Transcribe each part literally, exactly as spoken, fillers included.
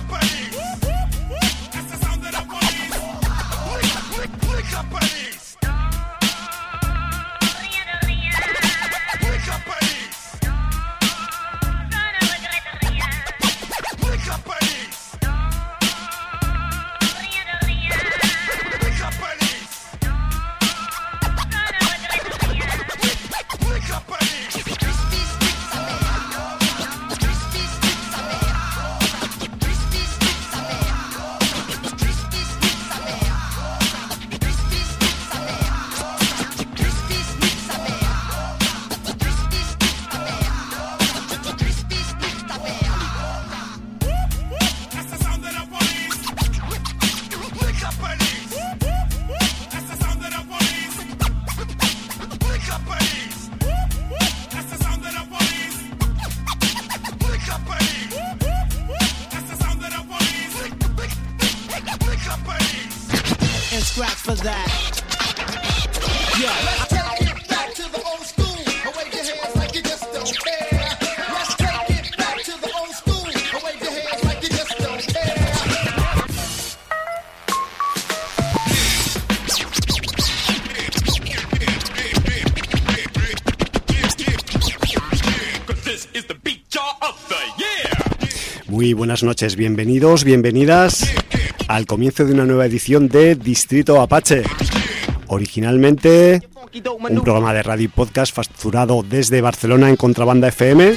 Muy buenas noches, bienvenidos, bienvenidas al comienzo de una nueva edición de Distrito Apache. Originalmente un programa de radio y podcast facturado desde Barcelona en Contrabanda F M,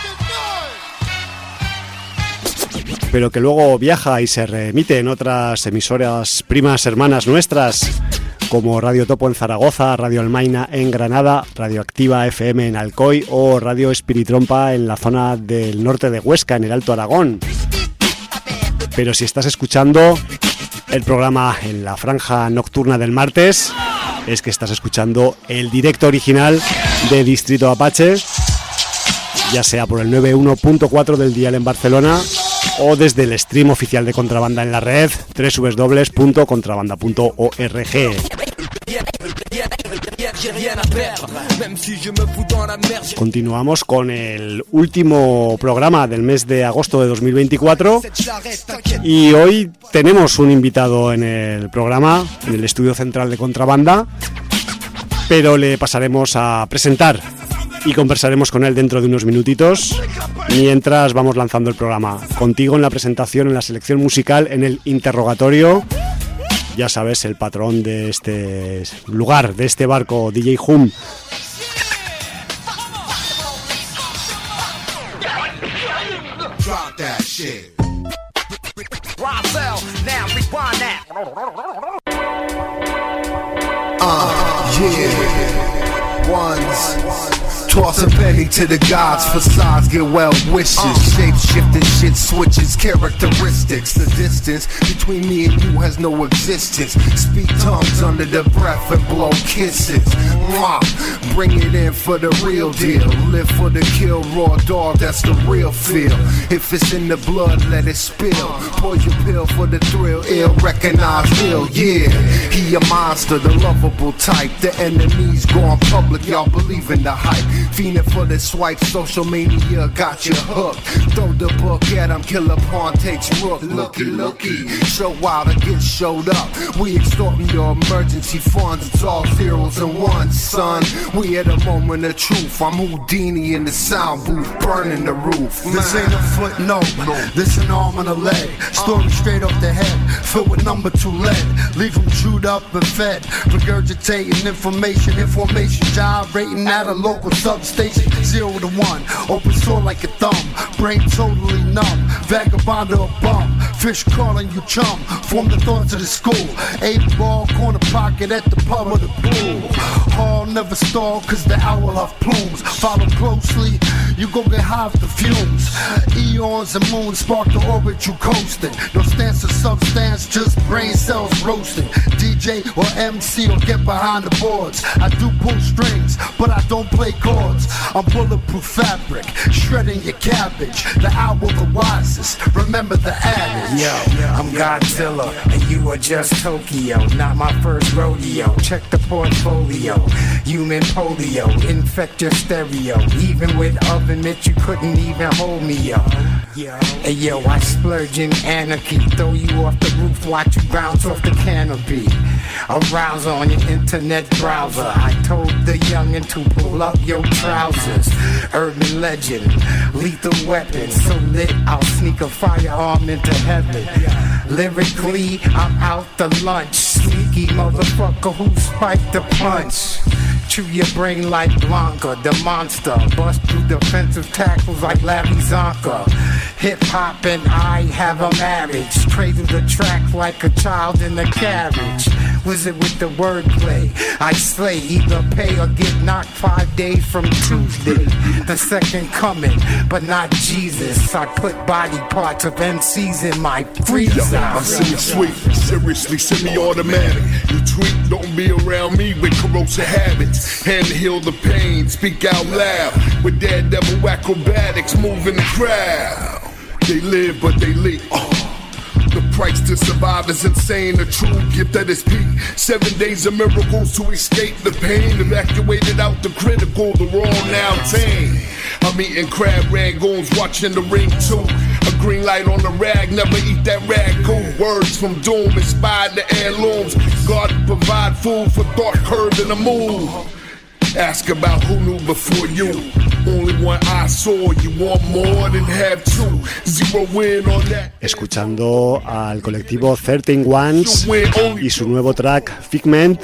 pero que luego viaja y se remite en otras emisoras primas hermanas nuestras, como Radio Topo en Zaragoza, Radio Almaina en Granada, Radio Activa F M en Alcoy o Radio Espiritrompa en la zona del norte de Huesca, en el Alto Aragón. Pero si estás escuchando el programa en la franja nocturna del martes, es que estás escuchando el directo original de Distrito Apache, ya sea por el noventa y uno punto cuatro del dial en Barcelona o desde el stream oficial de Contrabanda en la red, doble u doble u doble u punto contrabanda punto org. Continuamos con el último programa del mes de agosto de dos mil veinticuatro y hoy tenemos un invitado en el programa, en el estudio central de Contrabanda, pero le pasaremos a presentar y conversaremos con él dentro de unos minutitos, mientras vamos lanzando el programa. Contigo en la presentación, en la selección musical, en el interrogatorio. Ya sabes, el patrón de este lugar, de este barco, D J Hum. Uh, yeah. Ones. Toss a penny to the gods, facades get well wishes. Shape-shifting shit switches, characteristics. The distance between me and you has no existence. Speak tongues under the breath and blow kisses. Mwah. Bring it in for the real deal. Live for the kill, raw dog, that's the real feel. If it's in the blood, let it spill. Poison pill for the thrill, ill, recognize real, yeah. He a monster, the lovable type. The enemies gone public, y'all believe in the hype. Fiending for the swipe, social mania got you hooked. Throw the book at him, killer pawn takes rook. Looky, looky, show out or get showed up. We extorting your emergency funds, it's all zeros and ones, son. We at a moment of truth, I'm Houdini in the sound booth, burning the roof. Man. This ain't a footnote, this an arm and a leg. Storm straight off the head, filled with number two lead. Leave them chewed up and fed, regurgitating information, information gyrating at a local substation, zero to one, open sore like a thumb, brain totally numb, vagabond or a bum, fish calling you chum, form the thoughts of the school, eight ball, corner pocket at the pub of the pool, hall never stall cause the owl have plumes, follow closely, you gon' get high off the fumes, eons and moons spark the orbit you coasting, no stance or substance, just brain cells roasting, D J or M C or get behind the boards, I do pull strings, but I don't play chords. I'm bulletproof fabric, shredding your cabbage. The hour the wisest, remember the adage. Yo, I'm Godzilla, and you are just Tokyo. Not my first rodeo. Check the portfolio. Human polio, infect your stereo. Even with oven mitts, you couldn't even hold me, yo. Hey yo, I splurge in anarchy. Throw you off the roof, watch you bounce off the canopy. Arouse on your internet browser. I told the youngin' to pull up your trousers. Urban legend, lethal weapon. So lit, I'll sneak a firearm into heaven. Lyrically, I'm out the lunch. Sneaky motherfucker who spiked the punch. Chew your brain like Blanca, the monster. Bust through defensive tackles like Larry Zonka. Hip hop and I have a marriage. Cradle the track like a child in a carriage. Wizard with the wordplay. I slay, either pay or get knocked five days from Tuesday. The second coming, but not Jesus. I put body parts of M Cs in my freezer. Yo, I'm semi-sweet, seriously semi-automatic. You tweet, don't be around me with corrosive habits. Hand to heal the pain, speak out loud. With daredevil acrobatics, moving the crowd. They live, but they leak. Oh. The price to survive is insane, a true gift at its peak. Seven days of miracles to escape the pain. Evacuated out the critical, the wrong now tame. I'm eating crab rangoons, watching the ring too. A green light on the rag, never eat that ragu. Words from doom, inspired the heirlooms. God provide food for thought, curve in the move. Ask about who knew before you. Only one I saw, you want more than have two. Zero win on that. Escuchando al colectivo thirteen Ones y su nuevo track Figment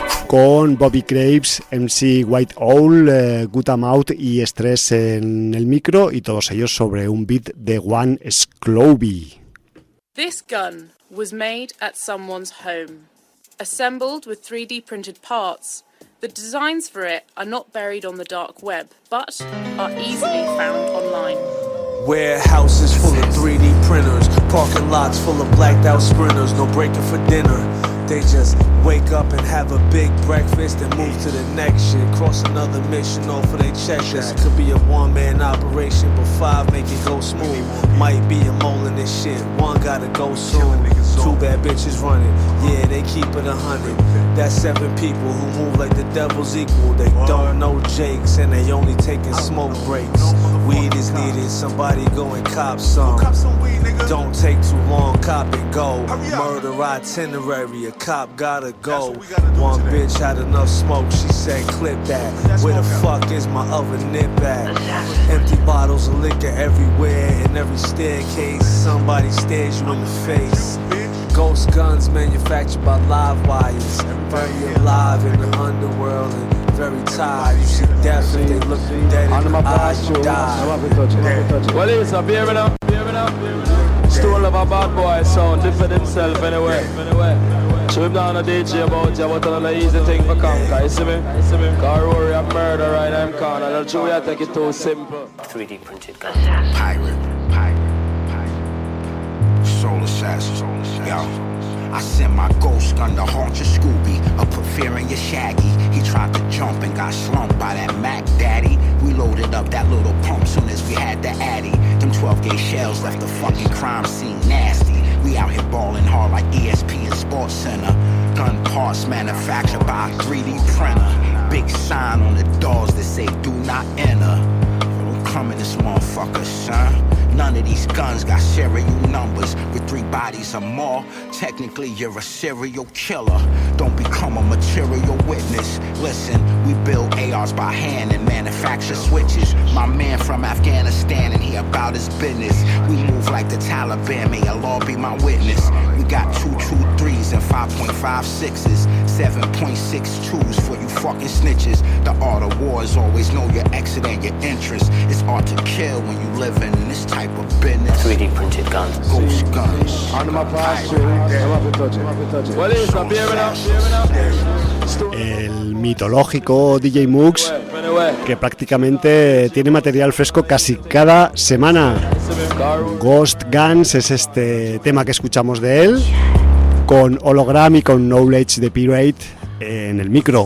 con Bobby Graves, M C White Owl, eh, Gutamouth y Stress en el micro, y todos ellos sobre un beat de One Sclovy. This gun was made at someone's home, assembled with three D printed parts. The designs for it are not buried on the dark web, but are easily found online. Warehouses full of three D printers, parking lots full of blacked out sprinters, no breaking for dinner. They just wake up and have a big breakfast and move to the next shit. Cross another mission off of they checklist. Could be a one-man operation, but five make it go smooth. Might be a mole in this shit, one gotta go soon. Two bad bitches running, yeah, they keep it a hundred. That's seven people who move like the devil's equal. They don't know Jakes and they only taking smoke breaks. Weed is needed, somebody go and cop some. Don't take too long, cop and go. Murder itinerary, a cop gotta go. One bitch had enough smoke, she said clip that. Where the fuck is my other nip at? Empty bottles of liquor everywhere. In every staircase, somebody stares you in the face. Ghost guns manufactured by live wires. Very alive in the underworld and very tired. You see death if they look you dead in the eyes, you die. Well, it's a beer enough, beer enough. Stole of a bad boy sound, different himself anyway. So him down a D J about you, but another easy thing for conquer, you see me? Cause Rory a murder right in corner, the truth I take it too simple. three D printed gun. Pirate, pirate, pirate. Soul assassin, soul assassin. Yo. I sent my ghost gun to haunt your Scooby. I put fear in your Shaggy. He tried to jump and got slumped by that Mac Daddy. We loaded up that little pump soon as we had the Addy. Them twelve gauge shells left the fucking crime scene nasty. We out here balling hard like E S P and Sports Center. Gun parts manufactured by a three D printer. Big sign on the doors that say do not enter. Don't come in this motherfucker, son. None of these guns got serial numbers. With three bodies or more, technically you're a serial killer. Don't become a material witness. Listen, we build A Rs by hand and manufacture switches. My man from Afghanistan and he about his business. We move like the Taliban, may Allah be my witness. We got two two threes and five point five sixes, seven point six twos for you fucking snitches. The art of war is always know your exit and your interest. It's hard to kill when you live in this type of business. three D printed guns. Ghost guns. El mitológico D J Mux, que prácticamente tiene material fresco casi cada semana. Ghost Guns es este tema que escuchamos de él, con Hologram y con Knowledge de Pirate en el micro.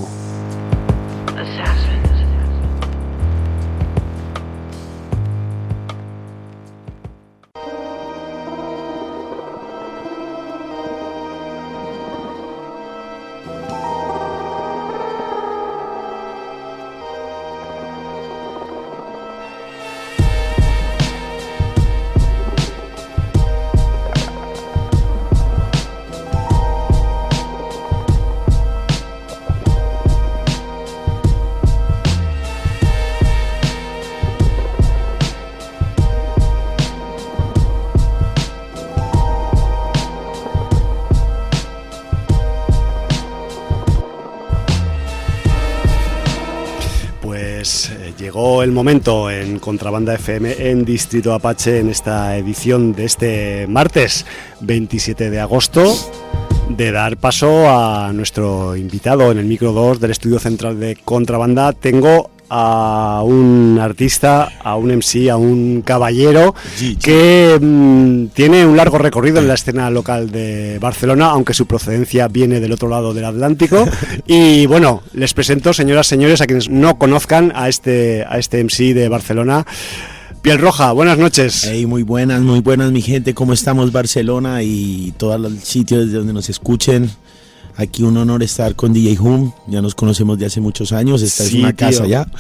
llegó el momento en Contrabanda F M en Distrito Apache, en esta edición de este martes veintisiete de agosto, de dar paso a nuestro invitado en el micro dos del estudio central de Contrabanda. Tengo a un artista, a un M C, a un caballero que mmm, tiene un largo recorrido en la escena local de Barcelona, aunque su procedencia viene del otro lado del Atlántico. Y bueno, les presento, señoras, señores, a quienes no conozcan a este, a este M C de Barcelona. Piel Roja, buenas noches. Hey, muy buenas, muy buenas mi gente, ¿cómo estamos Barcelona y todos los sitios de donde nos escuchen? Aquí un honor estar con D J Hum, ya nos conocemos de hace muchos años, esta sí, es una tío. casa ya.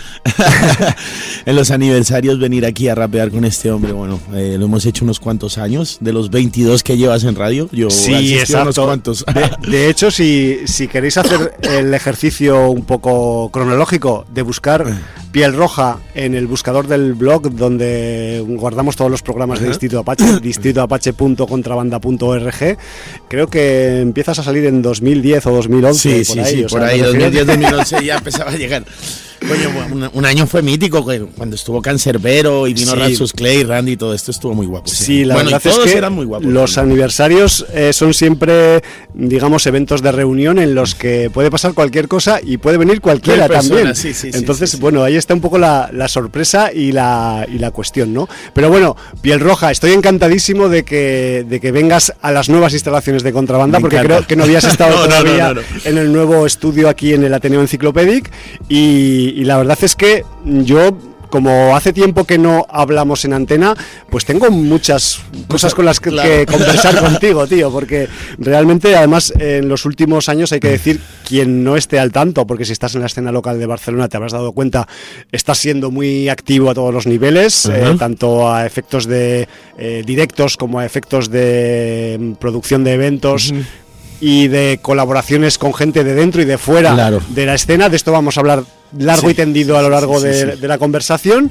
En los aniversarios venir aquí a rapear con este hombre, bueno, eh, lo hemos hecho unos cuantos años, de los veintidós que llevas en radio, yo sí, exacto. unos cuantos. De, de hecho, si, si queréis hacer el ejercicio un poco cronológico de buscar Piel Roja en el buscador del blog donde guardamos todos los programas de Distrito Apache, distrito apache punto contrabanda punto org, creo que empiezas a salir en dos mil diez o dos mil once. Sí, por sí, ahí, sí, o por sea, ahí, dos mil diez, dos mil once ya empezaba a llegar. Coño, un, un año fue mítico, cuando estuvo Cancerbero y vino sí. Ratsus Clay, Randy, todo esto estuvo muy guapo. Sí, sí la bueno, verdad y todos es que eran muy guapos. Los también. aniversarios eh, son siempre, digamos, eventos de reunión en los que puede pasar cualquier cosa y puede venir cualquiera persona, también. Sí, sí, Entonces, sí, sí, bueno, ahí está un poco la, la sorpresa y la, y la cuestión, ¿no? Pero bueno, Piel Roja, estoy encantadísimo de que, de que vengas a las nuevas instalaciones de Contrabanda, porque creo que no habías estado no, todavía no, no, no, no. en el nuevo estudio aquí en el Ateneo Enciclopédic y, y la verdad es que yo, como hace tiempo que no hablamos en antena, pues tengo muchas cosas con las que, claro. que conversar contigo, tío, porque realmente, además, en los últimos años hay que decir, quien no esté al tanto, porque si estás en la escena local de Barcelona te habrás dado cuenta, estás siendo muy activo a todos los niveles, uh-huh. eh, tanto a efectos de eh, directos como a efectos de um, producción de eventos, uh-huh. y de colaboraciones con gente de dentro y de fuera claro. de la escena. De esto vamos a hablar largo sí, y tendido a lo largo sí, sí, de, sí. de la conversación,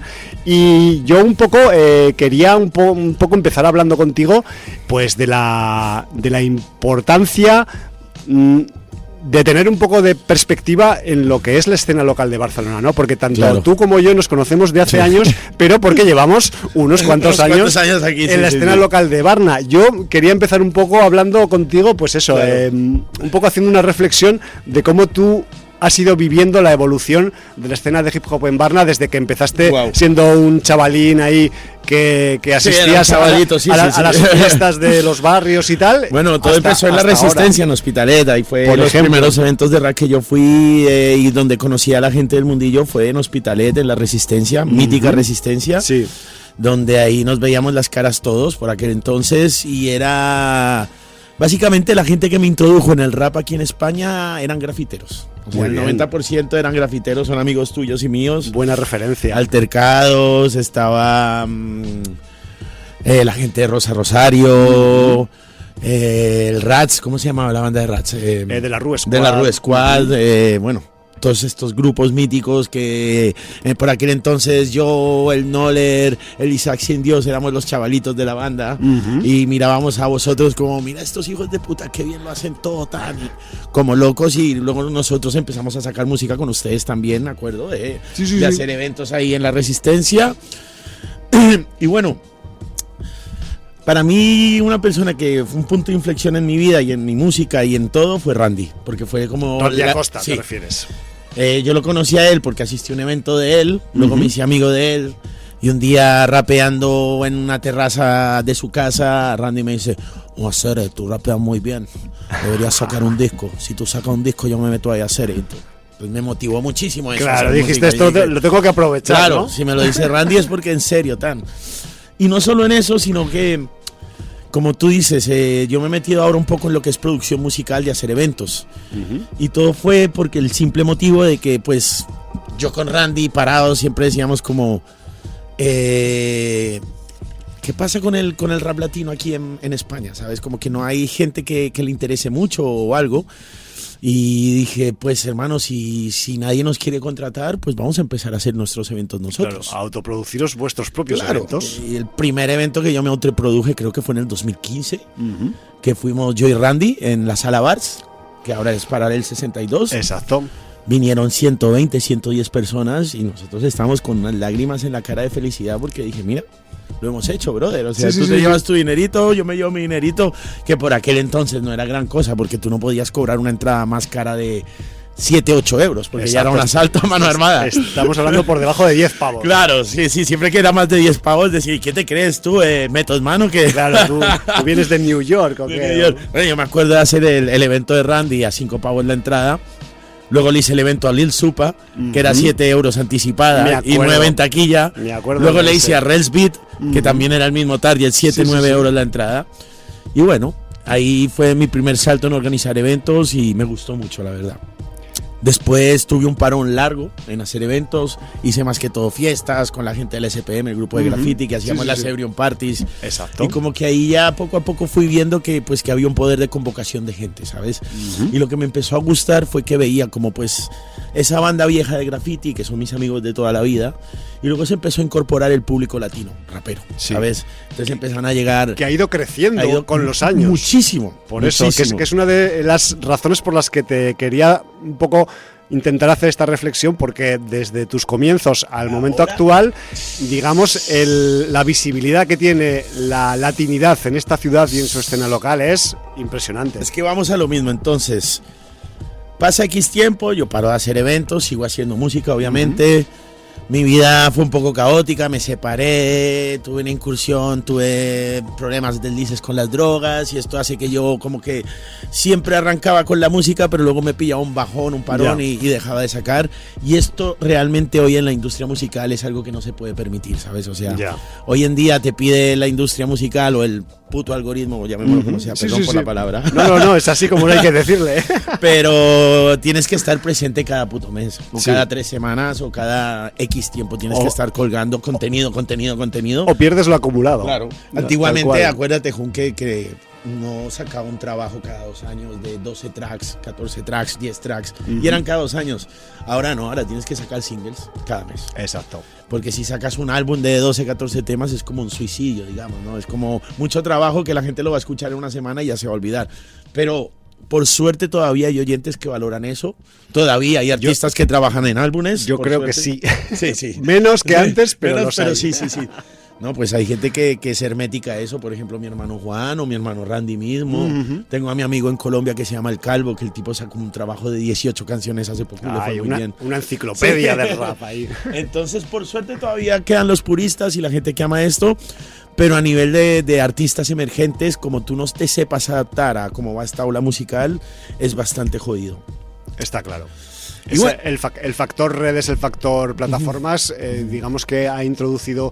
y yo un poco eh, quería un, po- un poco empezar hablando contigo pues de la, de la importancia mmm, de tener un poco de perspectiva en lo que es la escena local de Barcelona, ¿no? Porque tanto claro. tú como yo nos conocemos de hace sí. años, pero porque llevamos unos cuantos unos años, años aquí, en sí, la sí, escena sí. local de Barna. Yo quería empezar un poco hablando contigo, pues eso, claro. eh, un poco haciendo una reflexión de cómo tú has ido viviendo la evolución de la escena de hip hop en Barna desde que empezaste wow. siendo un chavalín ahí que, que asistías sí, a, sí, a, la, sí, a las sí. fiestas de los barrios y tal. Bueno, todo hasta, empezó en la Resistencia, ahora. en Hospitalet, y fue Por los ejemplo. primeros eventos de rap que yo fui eh, y donde conocí a la gente del mundillo fue en Hospitalet, en la Resistencia, uh-huh. mítica Resistencia. Sí. Donde ahí nos veíamos las caras todos por aquel entonces y era... Básicamente la gente que me introdujo en el rap aquí en España eran grafiteros. O sea, el noventa por ciento eran grafiteros, son amigos tuyos y míos. Buena referencia. Altercados, estaba mmm, eh, la gente de Rosa Rosario, uh-huh. eh, el Rats, ¿cómo se llamaba la banda de Rats? Eh, eh, de la Rue Squad. De la Rue Squad, uh-huh. eh, bueno. Todos estos grupos míticos que eh, por aquel entonces yo, el Noller, el Isaac Sin Dios éramos los chavalitos de la banda uh-huh. y mirábamos a vosotros como, mira estos hijos de puta, qué bien lo hacen todo tan como locos, y luego nosotros empezamos a sacar música con ustedes también, me acuerdo, de, sí, sí, de sí. hacer eventos ahí en la Resistencia. Y bueno, para mí una persona que fue un punto de inflexión en mi vida y en mi música y en todo fue Randy, porque fue como... Randy Acosta, sí. ¿te refieres? Eh, yo lo conocí a él porque asistí a un evento de él, luego uh-huh. me hice amigo de él, y un día rapeando en una terraza de su casa, Randy me dice, oh, Acere, tú rapeas muy bien, deberías sacar un disco, si tú sacas un disco yo me meto ahí a hacer esto. Pues me motivó muchísimo eso. Claro, dijiste esto, dije, lo tengo que aprovechar, claro, ¿no? Si me lo dice Randy es porque en serio, tan. Y no solo en eso, sino que... Como tú dices, eh, yo me he metido ahora un poco en lo que es producción musical y hacer eventos. Uh-huh. Y todo fue porque el simple motivo de que, pues, yo con Randy parado siempre decíamos como, eh, ¿qué pasa con el, con el rap latino aquí en, en España? ¿Sabes? Como que no hay gente que, que le interese mucho o algo. Y dije, pues hermano, si, si nadie nos quiere contratar, pues vamos a empezar a hacer nuestros eventos nosotros. Claro, a autoproduciros vuestros propios claro, eventos. Y el primer evento que yo me autoproduje creo que fue en el dos mil quince, uh-huh. que fuimos yo y Randy en la Sala Bars, que ahora es Paralel sesenta y dos. Exacto. vinieron ciento veinte, ciento diez personas y nosotros estábamos con unas lágrimas en la cara de felicidad porque dije, mira, lo hemos hecho, brother. O sea, sí, tú sí, te sí, llevas sí. tu dinerito, yo me llevo mi dinerito, que por aquel entonces no era gran cosa porque tú no podías cobrar una entrada más cara de siete, ocho euros, porque Exacto. ya era un asalto a mano armada. Estamos hablando por debajo de diez pavos. Claro, sí, sí, siempre que era más de diez pavos, decir, ¿qué te crees tú? Eh, ¿Metos mano? Que claro, tú, tú vienes de New York, ¿o qué? New York. Bueno, yo me acuerdo de hacer el, el evento de Randy a cinco pavos la entrada. Luego le hice el evento a Lil Supa, uh-huh. que era siete euros anticipada y nueve en taquilla. Me acuerdo. Luego le hice a Rels Beat, uh-huh. que también era el mismo target, siete, nueve sí, sí, euros sí. la entrada. Y bueno, ahí fue mi primer salto en organizar eventos y me gustó mucho, la verdad. Después tuve un parón largo en hacer eventos, hice más que todo fiestas con la gente del S P M, el grupo de uh-huh. graffiti, que hacíamos sí, sí, las sí. Ebrion Parties. Exacto. Y como que ahí ya poco a poco fui viendo que pues que había un poder de convocación de gente, ¿sabes? Uh-huh. Y lo que me empezó a gustar fue que veía como pues esa banda vieja de graffiti, que son mis amigos de toda la vida, y luego se empezó a incorporar el público latino, rapero, sí. ¿sabes? Entonces empezaron a llegar... Que ha ido creciendo ha ido con los años. Muchísimo. Por muchísimo. eso, que es, que es una de las razones por las que te quería un poco... intentar hacer esta reflexión, porque desde tus comienzos al momento Ahora. actual, digamos, el, la visibilidad que tiene la latinidad en esta ciudad y en su escena local es impresionante. Es que vamos a lo mismo, entonces pasa X tiempo, yo paro de hacer eventos, sigo haciendo música obviamente. Uh-huh. Mi vida fue un poco caótica, me separé, tuve una incursión, tuve problemas deslices con las drogas y esto hace que yo como que siempre arrancaba con la música, pero luego me pillaba un bajón, un parón yeah. y, y dejaba de sacar. Y esto realmente hoy en la industria musical es algo que no se puede permitir, ¿sabes? O sea, yeah. hoy en día te pide la industria musical o el puto algoritmo, o llamémoslo uh-huh. como sea, sí, perdón sí, por sí. la palabra. No, no, no, es así como no hay que decirle. Pero tienes que estar presente cada puto mes, o sí. cada tres semanas, o cada X tiempo tienes o, que estar colgando contenido, contenido, contenido. O pierdes lo acumulado. Claro. Antiguamente, acuérdate, Jun, que, que no sacaba un trabajo cada dos años de doce tracks, catorce tracks, diez tracks, uh-huh. y eran cada dos años. Ahora no, ahora tienes que sacar singles cada mes. Exacto. Porque si sacas un álbum de doce, catorce temas es como un suicidio, digamos, ¿no? Es como mucho trabajo que la gente lo va a escuchar en una semana y ya se va a olvidar. Pero por suerte todavía hay oyentes que valoran eso. Todavía hay artistas yo, que trabajan en álbumes. Yo creo suerte. que sí. Sí, sí. Menos que antes, pero Menos, los pero hay. sí, sí, sí. No, pues hay gente que, que es hermética a eso. Por ejemplo, mi hermano Juan o mi hermano Randy mismo. Uh-huh. Tengo a mi amigo en Colombia que se llama El Calvo, que el tipo sacó un trabajo de dieciocho canciones hace poco. Ay, le fue muy una, bien. Una enciclopedia sí. de rap ahí. Entonces, por suerte todavía quedan los puristas y la gente que ama esto. Pero a nivel de, de artistas emergentes, como tú no te sepas adaptar a cómo va esta ola musical, es bastante jodido. Está claro. Es bueno, el, el factor redes, el factor plataformas, uh-huh. eh, digamos que ha introducido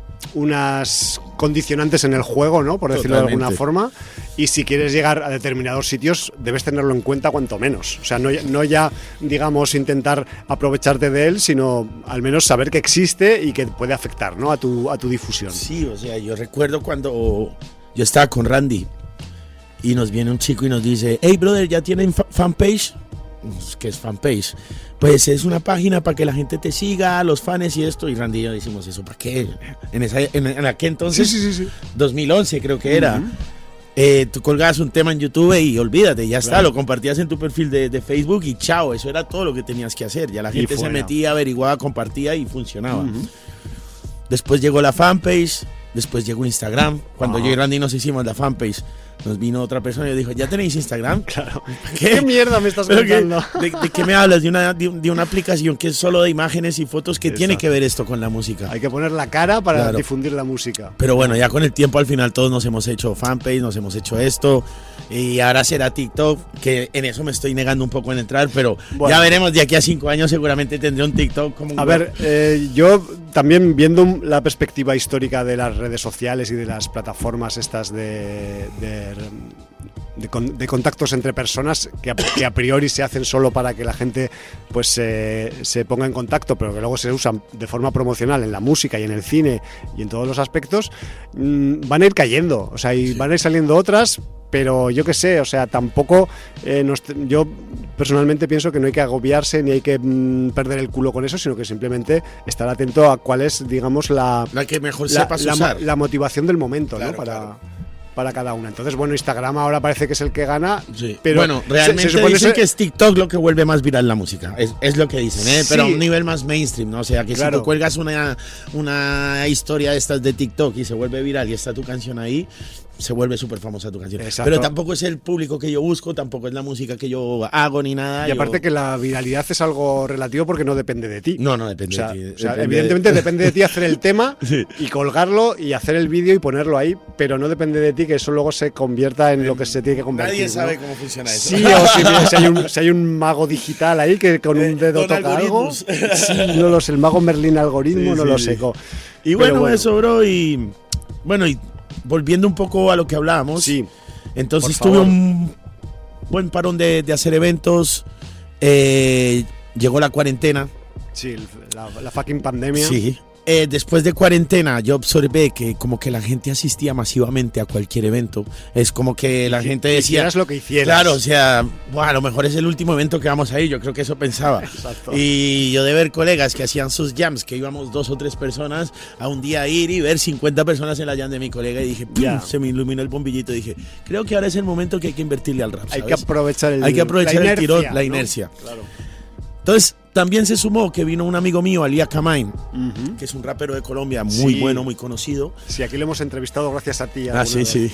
unas condicionantes en el juego, ¿no? Por decirlo Totalmente. de alguna forma. Y si quieres llegar a determinados sitios, debes tenerlo en cuenta cuanto menos. O sea, no, no ya, digamos, intentar aprovecharte de él, sino al menos saber que existe y que puede afectar, ¿no? A tu, a tu difusión. Sí, o sea, yo recuerdo cuando yo estaba con Randy y nos viene un chico y nos dice, hey, brother, ¿ya tienen fa- fanpage? ¿Qué es fanpage? Pues es una página para que la gente te siga, los fans y esto. Y Randy y yo decimos, ¿eso para qué? En, esa, en, en aquel entonces, sí, sí, sí, sí. dos mil once creo que era. Uh-huh. Eh, tú colgabas un tema en YouTube y olvídate, ya está, claro. Lo compartías en tu perfil de, de Facebook y chao, eso era todo lo que tenías que hacer. Ya la gente se metía, averiguaba, compartía y funcionaba. Uh-huh. Después llegó la fanpage, después llegó Instagram. Cuando uh-huh. yo y Randy nos hicimos la fanpage, nos vino otra persona y dijo, ¿ya tenéis Instagram? Claro. ¿Qué, ¿Qué mierda me estás contando? ¿De, de qué me hablas? De una, de, de una aplicación que es solo de imágenes y fotos. ¿Qué tiene que ver esto con la música? Hay que poner la cara para claro. difundir la música. Pero bueno, ya con el tiempo al final todos nos hemos hecho fanpage, nos hemos hecho esto. Y ahora será TikTok, que en eso me estoy negando un poco en entrar, pero bueno, ya veremos, de aquí a cinco años seguramente tendré un TikTok como un... A ver, eh, yo también viendo la perspectiva histórica de las redes sociales y de las plataformas estas de... de De, con, de contactos entre personas que a, que a priori se hacen solo para que la gente pues eh, se ponga en contacto, pero que luego se usan de forma promocional en la música y en el cine y en todos los aspectos, mmm, van a ir cayendo, o sea, y sí. van a ir saliendo otras, pero yo qué sé, o sea, tampoco eh, nos, yo personalmente pienso que no hay que agobiarse ni hay que mmm, perder el culo con eso, sino que simplemente estar atento a cuál es, digamos, la la que mejor la, sepas la, usar. la motivación del momento, claro, ¿no? Para claro. para cada una. Entonces, bueno, Instagram ahora parece que es el que gana, sí. pero bueno, realmente se, se supone dicen ser... que es TikTok lo que vuelve más viral la música, es, es lo que dicen, ¿eh? Pero sí. a un nivel más mainstream, ¿no? O sea, que claro. si tú cuelgas una, una historia de estas de TikTok y se vuelve viral y está tu canción ahí, se vuelve súper famosa tu canción. Exacto. Pero tampoco es el público que yo busco, tampoco es la música que yo hago ni nada. Y aparte yo... que la viralidad es algo relativo porque no depende de ti. No, no depende o sea, de ti. O sea, depende evidentemente de... depende de ti hacer el tema sí. y colgarlo y hacer el vídeo y ponerlo ahí, pero no depende de ti que eso luego se convierta en lo que se tiene que convertir. Nadie sabe ¿no? cómo funciona eso. Sí, o si, si, hay un, si hay un mago digital ahí que con un dedo con toca algo. Sí, no lo sé, el mago Merlín algoritmo, sí, no sí, lo sé. Sí. Y bueno, bueno, eso, bro, y bueno, y volviendo un poco a lo que hablábamos, sí, entonces tuve un buen parón de, de hacer eventos, eh, llegó la cuarentena. Sí, la, la fucking pandemia. Sí. Eh, después de cuarentena yo observé que como que la gente asistía masivamente a cualquier evento. Es como que la y, gente decía... Hicieras lo que hicieras. Claro, o sea, bueno, a lo mejor es el último evento que vamos a ir, yo creo que eso pensaba. Exacto. Y yo de ver colegas que hacían sus jams, que íbamos dos o tres personas, a un día ir y ver cincuenta personas en la jam de mi colega y dije, ¡pum! Yeah. Se me iluminó el bombillito y dije, creo que ahora es el momento que hay que invertirle al rap, ¿sabes? Hay que aprovechar el Hay que aprovechar la el inercia, tirón, la ¿no? inercia. Claro. Entonces, también se sumó que vino un amigo mío, Alia Kamain, uh-huh. que es un rapero de Colombia muy sí. bueno, muy conocido. Sí, aquí lo hemos entrevistado gracias a ti. Ah, sí, vez. sí.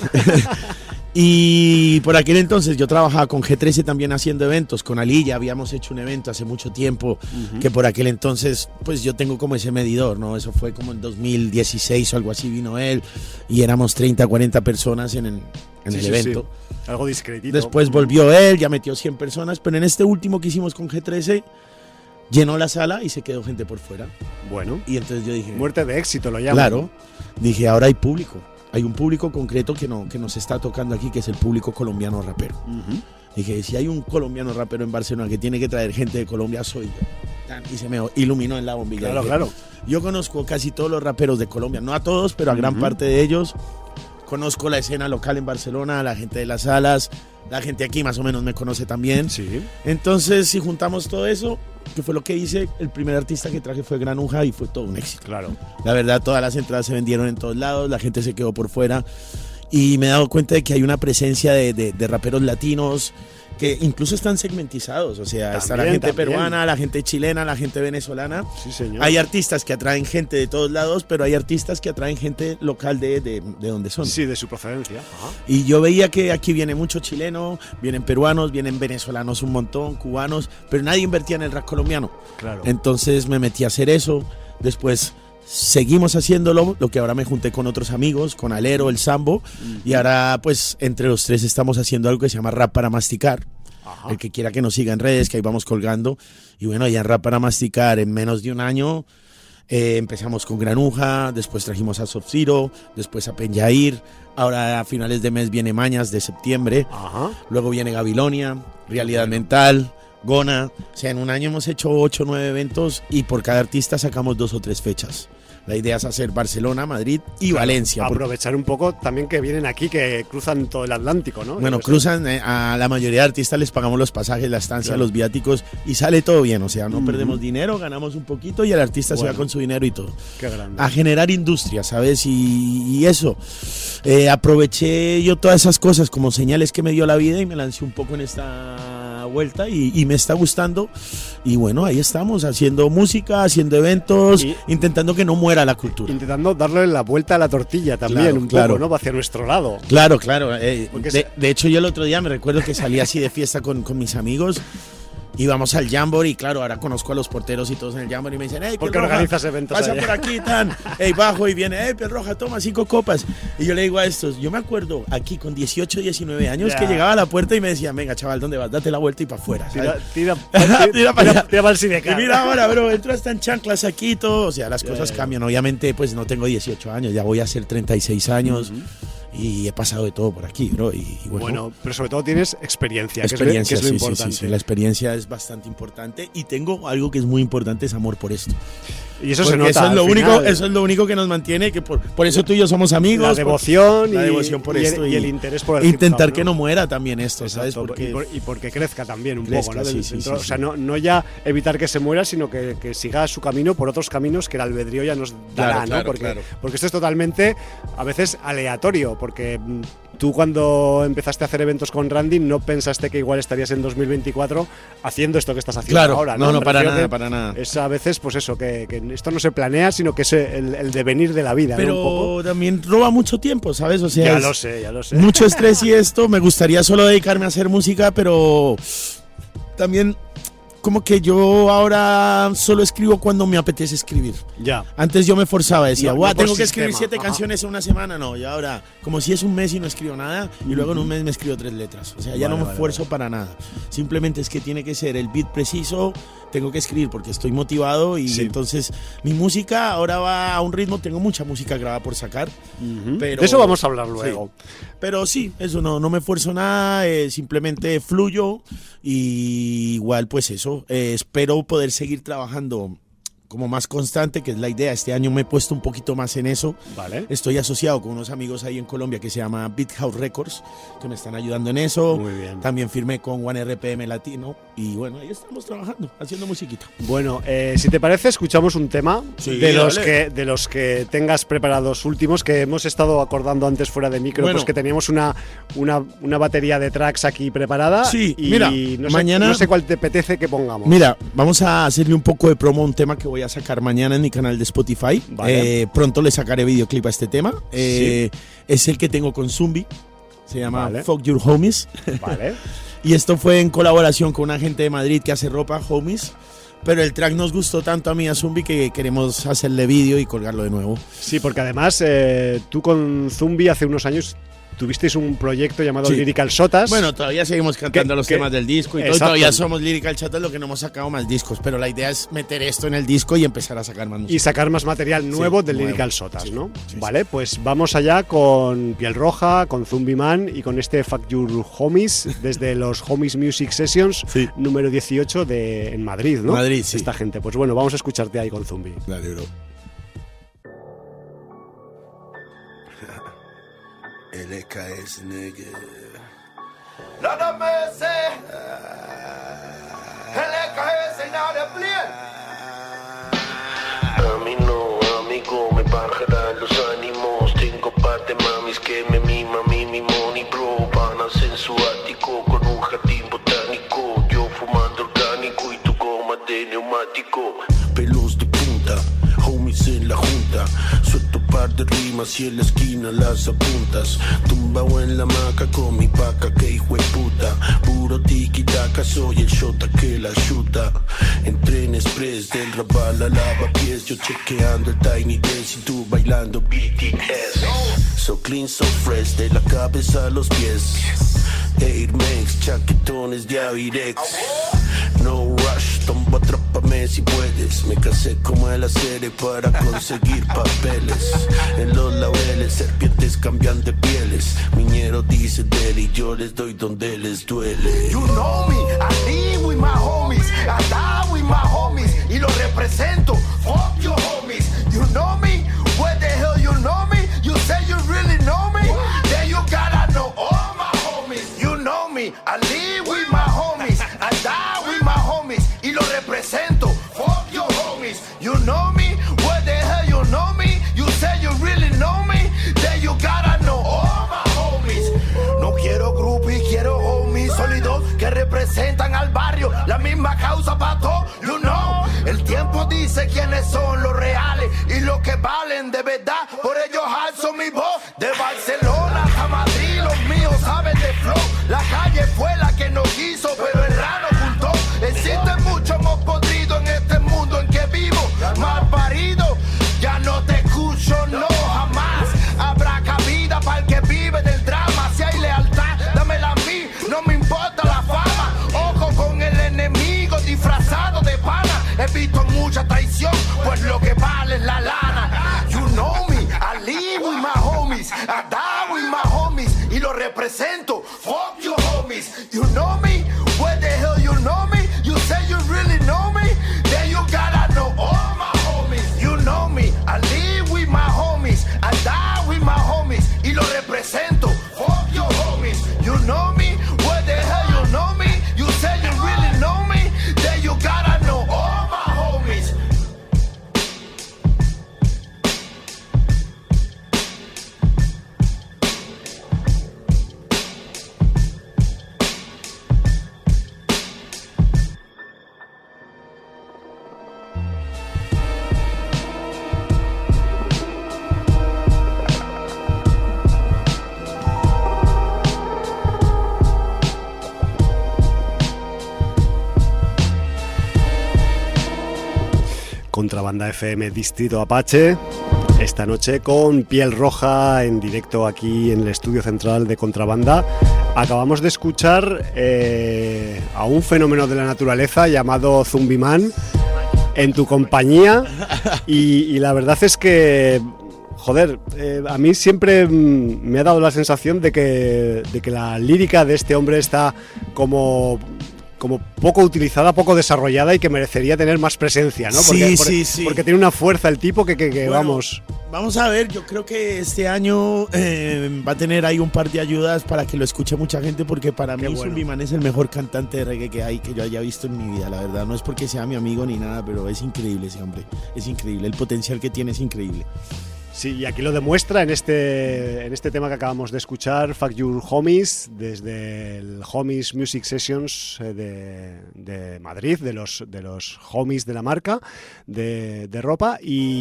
Y por aquel entonces yo trabajaba con G trece también haciendo eventos, con Ali ya habíamos hecho un evento hace mucho tiempo, uh-huh. que por aquel entonces pues yo tengo como ese medidor, ¿no? Eso fue como en dos mil dieciséis o algo así, vino él y éramos treinta, cuarenta personas en el, en sí, el sí, evento. Sí. Algo discretito. Después volvió él, ya metió cien personas, pero en este último que hicimos con G trece llenó la sala y se quedó gente por fuera. Bueno. Y entonces yo dije... Muerte de éxito lo llaman. Claro. Dije, ahora hay público. Hay un público concreto que, no, que nos está tocando aquí, que es el público colombiano rapero. Uh-huh. Dije, si hay un colombiano rapero en Barcelona que tiene que traer gente de Colombia, soy yo. Y se me iluminó en la bombilla. Claro, dije, claro. Yo conozco casi todos los raperos de Colombia. No a todos, pero a uh-huh. gran parte de ellos. Conozco la escena local en Barcelona, la gente de las salas, la gente aquí más o menos me conoce también. Sí. Entonces, si juntamos todo eso, que fue lo que hice, el primer artista que traje fue Granuja y fue todo un éxito. Claro. La verdad, todas las entradas se vendieron en todos lados, la gente se quedó por fuera y me he dado cuenta de que hay una presencia de, de, de raperos latinos que incluso están segmentizados, o sea, también, está la gente también. peruana, la gente chilena, la gente venezolana. Sí, señor. Hay artistas que atraen gente de todos lados, pero hay artistas que atraen gente local de, de, de donde son. Sí, de su procedencia. Ajá. Y yo veía que aquí viene mucho chileno, vienen peruanos, vienen venezolanos un montón, cubanos, pero nadie invertía en el rap colombiano. Claro. Entonces me metí a hacer eso, después... Seguimos haciéndolo, lo que ahora me junté con otros amigos, con Alero, el Sambo, uh-huh. y ahora pues entre los tres estamos haciendo algo que se llama Rap para Masticar. Ajá. El que quiera que nos siga en redes, que ahí vamos colgando. Y bueno, ya en Rap para Masticar en menos de un año eh, empezamos con Granuja, después trajimos a Soft Zero, después a Penjair, ahora a finales de mes viene Mañas de septiembre, Ajá. luego viene Gabilonia, Realidad Mental, Gona. O sea, en un año hemos hecho ocho o nueve eventos y por cada artista sacamos dos o tres fechas. La idea es hacer Barcelona, Madrid y claro, Valencia. Aprovechar porque... un poco también que vienen aquí, que cruzan todo el Atlántico, ¿no? Bueno, cruzan, eh, a la mayoría de artistas les pagamos los pasajes, la estancia, claro. los viáticos y sale todo bien. O sea, no uh-huh. perdemos dinero, ganamos un poquito y el artista bueno, se va con su dinero y todo. Qué grande. A generar industria, ¿sabes? Y, y eso. Eh, aproveché yo todas esas cosas como señales que me dio la vida y me lancé un poco en esta vuelta y, y me está gustando. Y bueno, ahí estamos haciendo música, haciendo eventos, y intentando que no muera la cultura. Intentando darle la vuelta a la tortilla también, claro, un claro. poco, ¿no? Hacia nuestro lado. Claro, claro. Eh, de, de hecho, yo el otro día me recuerdo que salí así de fiesta con, con mis amigos. Íbamos al Jamboree y claro, ahora conozco a los porteros y todos en el Jamboree y me dicen, hey, ¿por qué organizas eventos pasa allá? por aquí, tan, hey, bajo y viene, hey, Piel Roja, toma cinco copas. Y yo le digo a estos, yo me acuerdo aquí con dieciocho, diecinueve años yeah. que llegaba a la puerta y me decían, venga, chaval, ¿dónde vas? Date la vuelta y para afuera. Tira, tira, tira, tira para allá. Tira para el Sidecar. Y mira ahora, bro, entro hasta en chanclas aquí y todo. O sea, las yeah, cosas yeah. cambian. Obviamente, pues no tengo dieciocho años, ya voy a ser treinta y seis años. Uh-huh. Y he pasado de todo por aquí, bro. Y, y bueno, bueno, pero sobre todo tienes experiencia, experiencia que es, que es lo sí, importante. Sí, sí, sí. La experiencia es bastante importante y tengo algo que es muy importante, es amor por esto. Y eso Porque se nota. Eso es, lo al único, final. eso es lo único que nos mantiene, que por, por eso tú y yo somos amigos. La devoción, por, la y, devoción por y, esto. El, y el interés por el intentar hip hop, que ¿no? no muera también esto, Exacto, ¿sabes? Porque, y, por, y porque crezca también un crezca, poco, ¿no? Sí, Del, sí, dentro, sí, o sea, sí. no, no ya evitar que se muera, sino que, que siga su camino por otros caminos que el albedrío ya nos dará, claro, ¿no? claro, Porque, claro. porque esto es totalmente, a veces, aleatorio, porque tú cuando empezaste a hacer eventos con Randy no pensaste que igual estarías en dos mil veinticuatro haciendo esto que estás haciendo claro, ahora, ¿no? No, no, para nada, para nada. Es a veces, pues eso, que, que esto no se planea, sino que es el, el devenir de la vida, pero ¿no? Un poco. También roba mucho tiempo, ¿sabes? O sea, ya lo sé, ya lo sé. Mucho estrés y esto, me gustaría solo dedicarme a hacer música, pero también como que yo ahora solo escribo cuando me apetece escribir. Ya. Antes yo me forzaba, decía, no, guau, no tengo que sistema. escribir siete Ajá. canciones en una semana. No, y ahora, como si es un mes y no escribo nada, y uh-huh. luego en un mes me escribo tres letras. O sea, ya vale, no me vale, esfuerzo vale. para nada. Simplemente es que tiene que ser el beat preciso, tengo que escribir porque estoy motivado y sí. entonces mi música ahora va a un ritmo, tengo mucha música grabada por sacar. Uh-huh. Pero, de eso vamos a hablar luego. Sí. Pero sí, eso no, no me esfuerzo nada, eh, simplemente fluyo y igual pues eso, eh, espero poder seguir trabajando como más constante, que es la idea. Este año me he puesto un poquito más en eso. Vale. Estoy asociado con unos amigos ahí en Colombia que se llama Beat House Records, que me están ayudando en eso. Muy bien. También firmé con One R P M Latino y bueno, ahí estamos trabajando, haciendo musiquita. Bueno, eh, si te parece, escuchamos un tema sí, de, los dale. que, de los que tengas preparados últimos, que hemos estado acordando antes fuera de micro, bueno, pues que teníamos una, una, una batería de tracks aquí preparada. Sí, y mira, no sé, mañana, no sé cuál te apetece que pongamos. Mira, vamos a hacerle un poco de promo a un tema que voy a sacar mañana en mi canal de Spotify. Vale. Eh, pronto le sacaré videoclip a este tema. Eh, sí. Es el que tengo con Zumbi. Se llama vale. Fuck Your Homies. Vale. Y esto fue en colaboración con una gente de Madrid que hace ropa, Homies. Pero el track nos gustó tanto a mí, a Zumbi, que queremos hacerle vídeo y colgarlo de nuevo. Sí, porque además eh, tú con Zumbi hace unos años tuvisteis un proyecto llamado sí. Lyrical Sotas. Bueno, todavía seguimos cantando ¿Qué, los qué? temas del disco y todo, todavía somos Lyrical Sotas, lo que no hemos sacado más discos, pero la idea es meter esto en el disco y empezar a sacar más música. Y sacar más material nuevo sí, del nuevo. Lyrical Sotas, sí, ¿no? Sí, vale, sí. Pues vamos allá con Piel Roja, con Zumbi Man y con este Fuck Your Homies desde los Homies Music Sessions sí. número dieciocho de, en Madrid, ¿no? Madrid, sí. Esta gente. Pues bueno, vamos a escucharte ahí con Zumbi. Dale, bro. L K S, nigga. Lord of mercy. L K S, now the play. A mí no, amigo, me bajarán los ánimos. Tengo par de mamis que me miman mi mi money, bro. Vanas en su ático con un jardín botánico. Yo fumando orgánico y tu goma de neumático. Pelos de punta, homies en la junta. Suelto par de rimas y en la esquina las apuntas. Tumbao en la hamaca con mi paca, que hijo de puta. Puro tiki-taka, soy el shota que la chuta. En tren express del rabal a lavapiés. Yo chequeando el Tiny Desk y tú bailando B T S. So clean, so fresh, de la cabeza a los pies. Air Max, chaquetones de Avirex. No rush, toma, atrápame si puedes. Me casé como el acere para conseguir papeles. En los laureles, serpientes cambian de pieles. Miñero dice dele y yo les doy donde les duele. You know me, I live with my homies. I die with my homies. Y lo represento, fuck your homies. You know me, where the hell you know me? You say you really know me? Then you gotta know all my homies. You know me, I live with my homies. I die with my homies. Y lo represento, fuck your homies. You know me, where the hell you know me? You say you really know me? Then you gotta know all my homies. No quiero groupies, quiero homies sólidos que representan al barrio, la misma causa pa' todo, you know. El tiempo dice quiénes son los reales y los que valen de verdad. Por ellos alzo mi voz. De Barcelona hasta Madrid, los míos saben de flow. La calle fue la que nos hizo, pero el rano juntó. Existen muchos mos podridos en este mundo en que vivo. Mal parido, ya no te escucho, no jamás. Habrá cabida para el que vive del drama. Si hay lealtad, dámela a mí, no me importa la fama. Ojo con el enemigo disfrazado de pana. He visto mucha traición, pues lo que vale es la lana. You know me, I live with my homies. I die with my homies. Y lo represento, fuck your homies. You know me, where the hell you know me? You say you really know me? Then you gotta know all my homies. You know me, I live with my homies. I die with my homies. Y lo represento, fuck your homies. You know me, where the hell you know me? You say you really know me? Then you gotta know all my homies. Contrabanda F M Distrito Apache, esta noche con Piel Roja en directo aquí en el estudio central de Contrabanda. Acabamos de escuchar eh, a un fenómeno de la naturaleza llamado Zumbiman en tu compañía y, y la verdad es que, joder, eh, a mí siempre me ha dado la sensación de que, de que la lírica de este hombre está como... como poco utilizada, poco desarrollada y que merecería tener más presencia, ¿no? Porque, sí, porque, sí, sí. Porque tiene una fuerza el tipo que, que, que bueno, vamos... Vamos a ver, yo creo que este año eh, va a tener ahí un par de ayudas para que lo escuche mucha gente, porque para Qué mí bueno. Zumbiman es el mejor cantante de reggae que hay, que yo haya visto en mi vida, la verdad. No es porque sea mi amigo ni nada, pero es increíble ese hombre, es increíble, el potencial que tiene es increíble. Sí, y aquí lo demuestra en este, en este tema que acabamos de escuchar, Fuck Your Homies, desde el Homies Music Sessions de, de Madrid, de los, de los homies de la marca de, de ropa.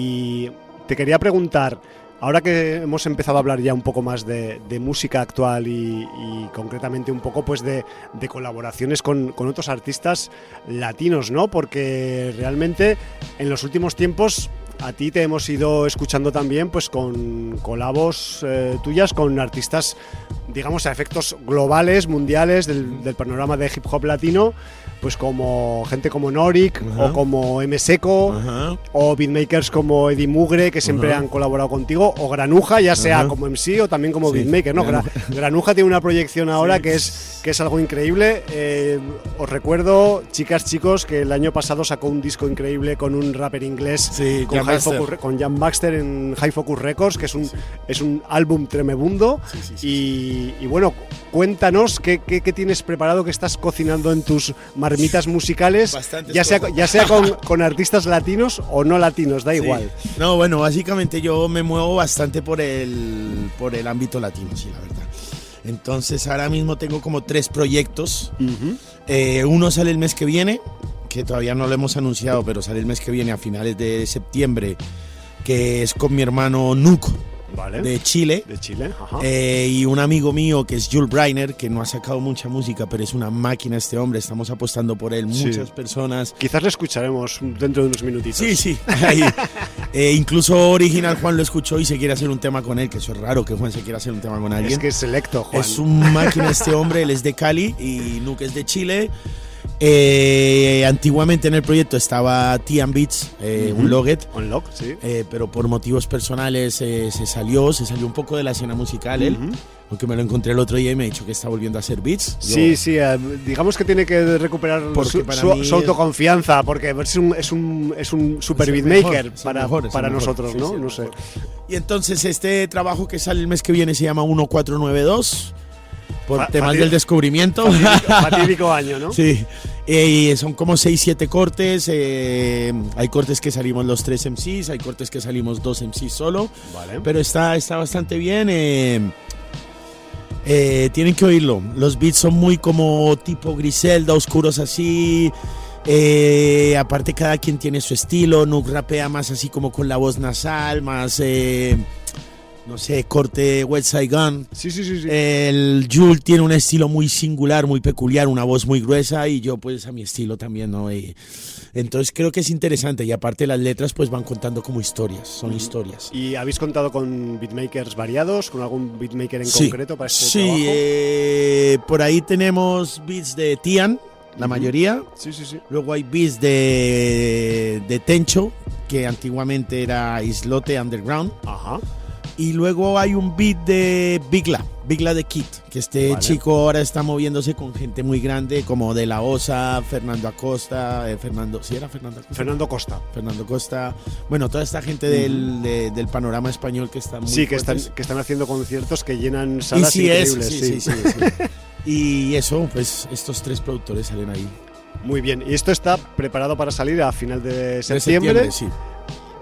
Y te quería preguntar, ahora que hemos empezado a hablar ya un poco más de, de música actual y, y concretamente un poco pues de, de colaboraciones con, con otros artistas latinos, ¿no? Porque realmente en los últimos tiempos a ti te hemos ido escuchando también pues con colabos eh, tuyas con artistas, digamos, a efectos globales, mundiales del, del panorama de hip hop latino, pues como gente como Norik, uh-huh, o como M. Seco, uh-huh, o beatmakers como Eddie Mugre, que siempre uh-huh, han colaborado contigo, o Granuja, ya sea uh-huh, como M C o también como sí, beatmaker, ¿no? Granuja. Granuja tiene una proyección ahora sí, que es que es algo increíble. Eh, os recuerdo, chicas, chicos, que el año pasado sacó un disco increíble con un rapper inglés, sí, con, High Focus, con Jan Baxter en High Focus Records, que es un, sí, es un álbum tremebundo. Sí, sí, sí, y, y bueno, cuéntanos qué, qué, qué tienes preparado, qué estás cocinando en tus marmitas musicales, ya sea, ya sea con, con artistas latinos o no latinos, da sí, igual. No, bueno, básicamente yo me muevo bastante por el, por el ámbito latino, sí, la verdad. Entonces ahora mismo tengo como tres proyectos. Uh-huh. Eh, uno sale el mes que viene, que todavía no lo hemos anunciado, pero sale el mes que viene a finales de septiembre, que es con mi hermano Nuke, vale, de Chile, de Chile, ajá. Eh, y un amigo mío que es Jules Breiner, que no ha sacado mucha música, pero es una máquina este hombre, estamos apostando por él, muchas sí, personas. Quizás lo escucharemos dentro de unos minutitos. Sí, sí, ahí. eh, incluso Original Juan lo escuchó y se quiere hacer un tema con él, que eso es raro que Juan se quiera hacer un tema con alguien. Es que es selecto, Juan. Es un máquina este hombre, él es de Cali y Nuke es de Chile. Eh, antiguamente en el proyecto estaba Tian Beats, eh, uh-huh, un Loget, un log, sí. eh, pero por motivos personales eh, se salió, se salió un poco de la escena musical uh-huh, él, aunque me lo encontré el otro día y me ha dicho que está volviendo a hacer beats. Sí, Yo, sí, eh, digamos que tiene que recuperar su, su, su autoconfianza, porque es un, es un, es un super beatmaker para, mejor, para nosotros, sí, ¿no? Sí, no sé. Y entonces este trabajo que sale el mes que viene se llama uno cuatro nueve dos. Por Fa- temas fatídico, del descubrimiento. Fatídico, fatídico año, ¿no? Sí. Eh, son como seis siete cortes. Eh, hay cortes que salimos los tres M Cs, hay cortes que salimos dos M Cs solo. Vale. Pero está, está bastante bien. Eh, eh, tienen que oírlo. Los beats son muy como tipo Griselda, oscuros así. Eh, aparte, cada quien tiene su estilo. Nuke rapea más así como con la voz nasal, más. Eh, no sé, corte West Side Gun. Sí, sí, sí, sí. El Jules tiene un estilo muy singular, muy peculiar, una voz muy gruesa y yo pues a mi estilo también, ¿no? Y entonces creo que es interesante y aparte las letras pues van contando como historias, son mm. historias. ¿Y habéis contado con beatmakers variados, con algún beatmaker en sí. concreto para este sí, trabajo? Sí, eh, por ahí tenemos beats de Tian, la uh-huh, mayoría. Sí, sí, sí. Luego hay beats de, de Tencho, que antiguamente era Islote Underground. Ajá. Y luego hay un beat de Bigla, Bigla de Kid, que este vale, chico ahora está moviéndose con gente muy grande como De La Osa, Fernando Acosta, eh, Fernando, ¿sí era Fernando Acosta? Fernando Costa. Fernando Costa, bueno, toda esta gente del, de, del panorama español que está muy Sí, que fuertes. están, que están haciendo conciertos que llenan salas sí increíbles. Es, sí, sí, sí, sí, sí. Y eso, pues estos tres productores salen ahí. Muy bien, y esto está preparado para salir a final de septiembre. De septiembre, sí.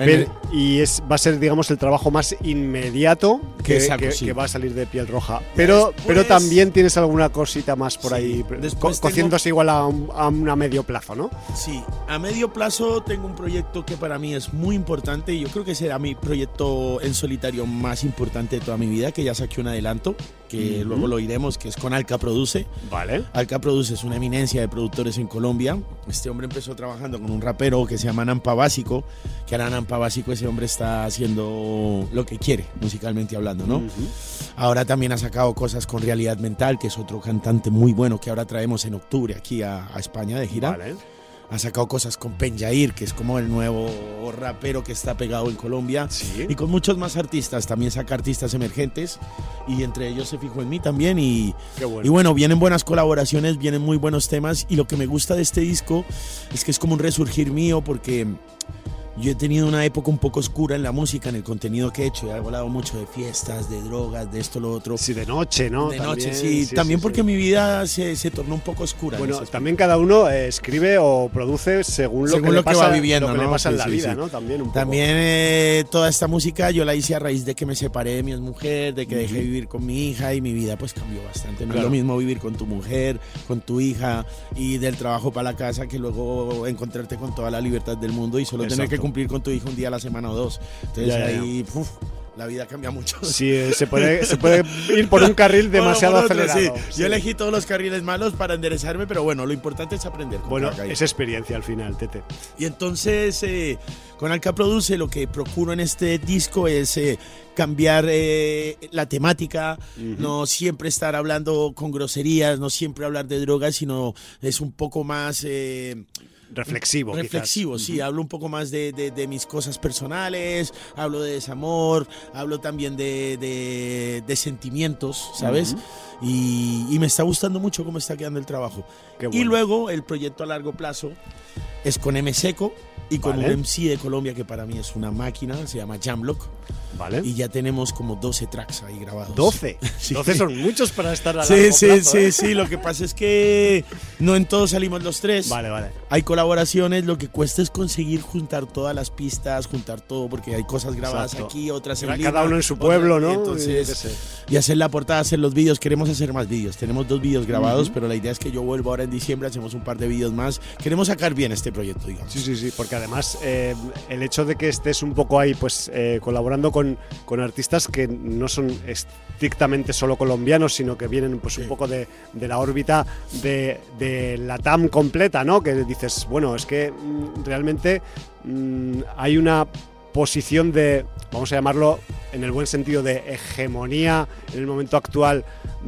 Pero, y es va a ser, digamos, el trabajo más inmediato que, Exacto, que, sí. que va a salir de Piel Roja. Pero, Después- pero también tienes alguna cosita más por Sí, ahí, después co- cociéndose tengo- igual a un, a un a medio plazo, ¿no? Sí, a medio plazo tengo un proyecto que para mí es muy importante y yo creo que será mi proyecto en solitario más importante de toda mi vida, que ya saqué un adelanto, que Ujú. luego lo iremos, que es con Alca Produce. Vale. Alca Produce es una eminencia de productores en Colombia. Este hombre empezó trabajando con un rapero que se llama Nampa Básico, que ahora Nampa Básico, ese hombre está haciendo lo que quiere, musicalmente hablando, ¿no? Ujú. Ahora también ha sacado cosas con Realidad Mental, que es otro cantante muy bueno que ahora traemos en octubre aquí a, a España de gira. Vale. Ha sacado cosas con Penjair, que es como el nuevo rapero que está pegado en Colombia. Sí. Y con muchos más artistas. También saca artistas emergentes. Y entre ellos se fijó en mí también. Y, Qué bueno. y bueno, vienen buenas colaboraciones, vienen muy buenos temas. Y lo que me gusta de este disco es que es como un resurgir mío, porque yo he tenido una época un poco oscura en la música, en el contenido que he hecho. He hablado mucho de fiestas, de drogas, de esto, lo otro. Sí, de noche, ¿no? De También, noche, sí. sí, también sí, porque sí. mi vida se, se tornó un poco oscura. en Bueno, ese aspecto. también cada uno eh, escribe o produce según lo Según que, lo le que pasa, va viviendo, lo que le ¿no? pasa en Sí, la sí, vida, sí. ¿no? También un poco. También eh, toda esta música yo la hice a raíz de que me separé de mi mujer, de que dejé Ujú. vivir con mi hija y mi vida pues cambió bastante. No Claro. es lo mismo vivir con tu mujer, con tu hija y del trabajo para la casa que luego encontrarte con toda la libertad del mundo y solo tener Exacto. que cumplir con tu hija un día a la semana o dos. Entonces Ya, ya, ya. ahí uf, la vida cambia mucho. Sí, eh, se puede, se puede ir por un carril demasiado Por otro, acelerado. sí. Sí. Yo elegí todos los carriles malos para enderezarme, pero bueno, lo importante es aprender. con Bueno, cada caída. es experiencia al final, Tete. Y entonces, eh, con Alca Produce, lo que procuro en este disco es eh, cambiar eh, la temática, Ujú. no siempre estar hablando con groserías, no siempre hablar de drogas, sino es un poco más... eh, Reflexivo, Reflexivo, quizás. sí. Hablo un poco más de, de- de mis cosas personales, hablo de desamor, hablo también de, de- de sentimientos, ¿sabes? Ujú. y, y me está gustando mucho cómo está quedando el trabajo. Qué Y bueno. luego el proyecto a largo plazo es con M Seco y con Vale. un M C de Colombia que para mí es una máquina, se llama Jamlock. Vale. Y ya tenemos como doce tracks ahí grabados. doce. Sí. doce son muchos para estar a Sí, largo sí, plazo, sí, ¿eh? sí. Lo que pasa es que no en todos salimos los tres. Vale, vale. Hay colaboraciones, lo que cuesta es conseguir juntar todas las pistas, juntar todo, porque hay cosas grabadas Exacto. aquí, otras en Cada Lima, uno en su otras- pueblo, ¿no? y Yo qué Entonces, sé. y hacer la portada, hacer los vídeos. Queremos hacer más vídeos. Tenemos dos vídeos grabados, Ujú. pero la idea es que yo vuelvo ahora en diciembre, hacemos un par de vídeos más. Queremos sacar bien este proyecto, digamos. Sí, sí, sí, porque además eh, el hecho de que estés un poco ahí, pues eh, colaborando con, con artistas que no son estrictamente solo colombianos, sino que vienen pues un poco de, de la órbita de, de la T A M completa, ¿no? Que dices, bueno, es que mm, realmente mm, hay una posición de, vamos a llamarlo en el buen sentido, de hegemonía en el momento actual,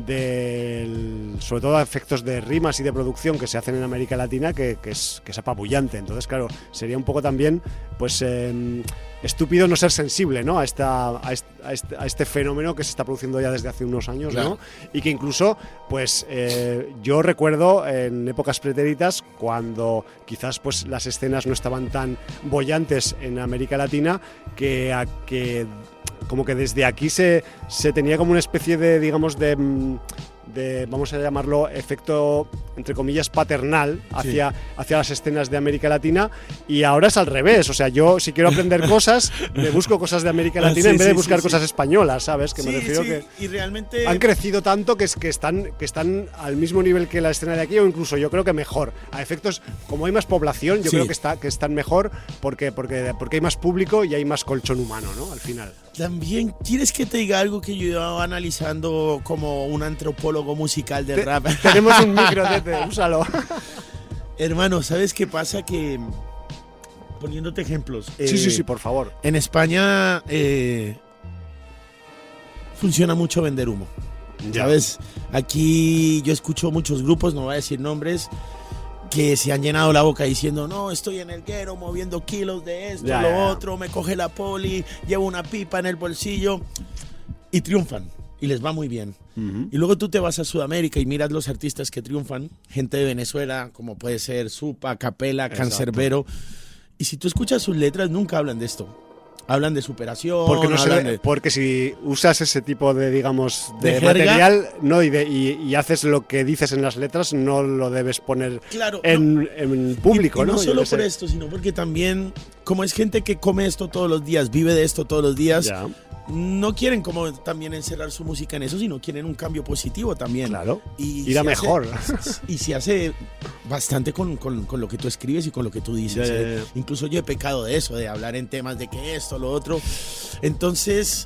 del, sobre todo a efectos de rimas y de producción que se hacen en América Latina, que, que es, que es apabullante. Entonces, claro, sería un poco también pues eh, estúpido no ser sensible, ¿no? a, esta, a, este, a, este, a este fenómeno que se está produciendo ya desde hace unos años, Claro. ¿no? Y que incluso, pues eh, yo recuerdo en épocas pretéritas, cuando quizás pues las escenas no estaban tan bollantes en América Latina, que, a, que como que desde aquí se, se tenía como una especie de, digamos, de, de, vamos a llamarlo, efecto, entre comillas, paternal hacia, sí. hacia las escenas de América Latina, y ahora es al revés. O sea, yo si quiero aprender cosas, me busco cosas de América Latina ah, sí, en vez sí, de buscar sí, cosas sí. españolas, ¿sabes? Que sí, me refiero sí. que y realmente han crecido tanto que, es, que, están, que están al mismo nivel que la escena de aquí, o incluso yo creo que mejor. A efectos, como hay más población, yo sí. creo que, está, que están mejor porque, porque, porque hay más público y hay más colchón humano, ¿no? Al final. También, ¿quieres que te diga algo que yo iba analizando como un antropólogo musical del te, rap? Tenemos un micro, Tete, úsalo. Hermano, ¿sabes qué pasa? Que, poniéndote ejemplos. Sí, eh, sí, sí, por favor. En España eh, funciona mucho vender humo. Ya. ¿Sabes? Aquí yo escucho muchos grupos, no voy a decir nombres, que se han llenado la boca diciendo, no, estoy en el guero moviendo kilos de esto, ya, lo ya. otro, me coge la poli, llevo una pipa en el bolsillo, y triunfan, y les va muy bien. Uh-huh. Y luego tú te vas a Sudamérica y miras los artistas que triunfan, gente de Venezuela, como puede ser Supa, Capela, Cancerbero, y si tú escuchas sus letras, nunca hablan de esto. hablan de superación. Porque, no se hablan ve- de... porque si usas ese tipo de, digamos, de, ¿De jerga? material, no, y, de- y, y haces lo que dices en las letras, no lo debes poner Claro, en, en público, y, y ¿no? no Yo solo qué sé. por esto, sino porque también, como es gente que come esto todos los días, vive de esto todos los días, Ya. no quieren como también encerrar su música en eso, sino quieren un cambio positivo también. Claro, y ir a se mejor. hace- y se hace bastante con, con- con lo que tú escribes y con lo que tú dices. Ya, ya, ¿eh? ya. Incluso yo he pecado de eso, de hablar en temas de que esto, lo otro. Entonces...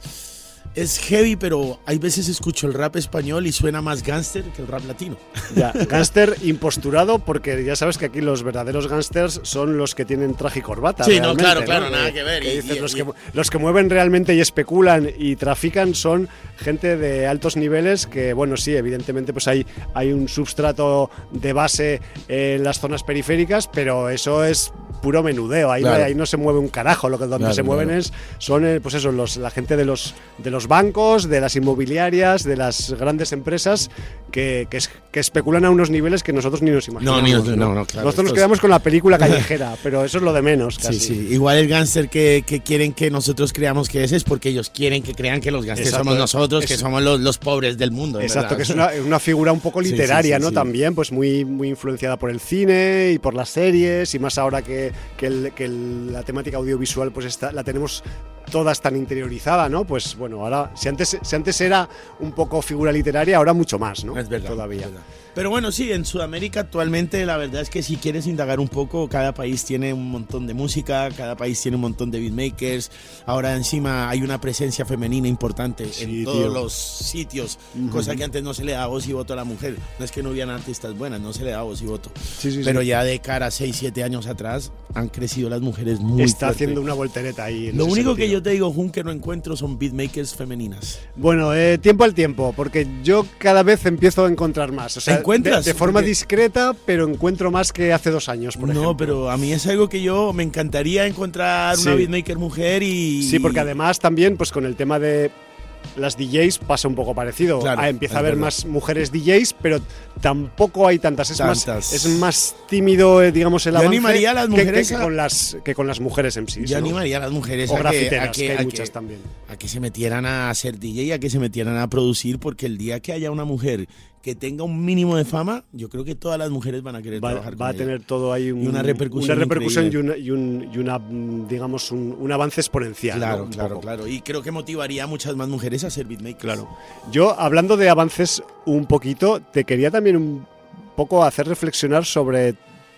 es heavy, pero hay veces escucho el rap español y suena más gángster que el rap latino. Ya, gángster imposturado, porque ya sabes que aquí los verdaderos gángsters son los que tienen traje y corbata. Sí, no, realmente, claro, ¿no? claro, nada que ver. Y- dices, y- los, y- que, los que mueven realmente y especulan y trafican son gente de altos niveles que, bueno, sí, evidentemente pues hay, hay un substrato de base en las zonas periféricas, pero eso es puro menudeo, ahí, Claro. no, ahí no se mueve un carajo, lo que donde Claro, se mueven claro. es son eh, pues eso, los, la gente de los, de los bancos, de las inmobiliarias, de las grandes empresas que, que, es- que especulan a unos niveles que nosotros ni nos imaginamos. No, ni nos- no, no, claro, Nosotros nos esto es- quedamos con la película callejera, pero eso es lo de menos casi. Sí, sí. Igual el gángster que, que quieren que nosotros creamos que ese es porque ellos quieren que crean que los gángsters Exacto. somos nosotros, que Es- somos los, los pobres del mundo. en Exacto, verdad. que es una, una figura un poco Sí, sí, literaria, sí, ¿no? sí. También, pues muy, muy influenciada por el cine y por las series, y más ahora que, que, el- que el- la temática audiovisual pues está, la tenemos todas tan interiorizada, ¿no? Pues bueno, ahora, si antes, si antes era un poco figura literaria, ahora mucho más, ¿no? Es verdad. Todavía. es verdad. Pero bueno, sí, en Sudamérica actualmente la verdad es que si quieres indagar un poco, cada país tiene un montón de música, cada país tiene un montón de beatmakers. Ahora encima hay una presencia femenina importante en todos tío. los sitios, Ujú. cosa que antes no se le daba voz y voto a la mujer. No es que no hubieran artistas buenas, no se le daba voz y voto. Sí, sí, Pero sí. ya de cara a seis, siete años atrás han crecido las mujeres muy Está fuerte. haciendo una voltereta ahí. en Lo ese único que sentido. yo te digo, Jun, que no encuentro son beatmakers femeninas. Bueno, eh, tiempo al tiempo, porque yo cada vez empiezo a encontrar más. O sea, ¿Encuentras? De, de forma Porque- discreta, pero encuentro más que hace dos años, por no, ejemplo. pero a mí es algo que yo me encantaría encontrar una Sí. beatmaker mujer y... Sí, porque además también, pues con el tema de las D Js pasa un poco parecido. Claro, Ah, empieza es a haber verdad. más mujeres D Js, pero tampoco hay tantas. Es, Tantas. Más, es más tímido, eh, digamos, el Yo avance animaría a las que- mujeres que, que a- con las, que con las mujeres en sí. Yo ¿no? animaría a las mujeres O a que, grafiteras, a que que, hay a muchas que- también. a que se metieran a ser D J y a que se metieran a producir, porque el día que haya una mujer que tenga un mínimo de fama, yo creo que todas las mujeres van a querer Va, trabajar con va a ella. tener todo ahí un- Y una repercusión una repercusión y, increíble. una, y, un, y una, mm, digamos, un, un avance exponencial. Claro, ¿no? Un claro, poco. claro. Y creo que motivaría a muchas más mujeres a ser beatmakers. Claro. Yo, hablando de avances un poquito, te quería también un poco hacer reflexionar sobre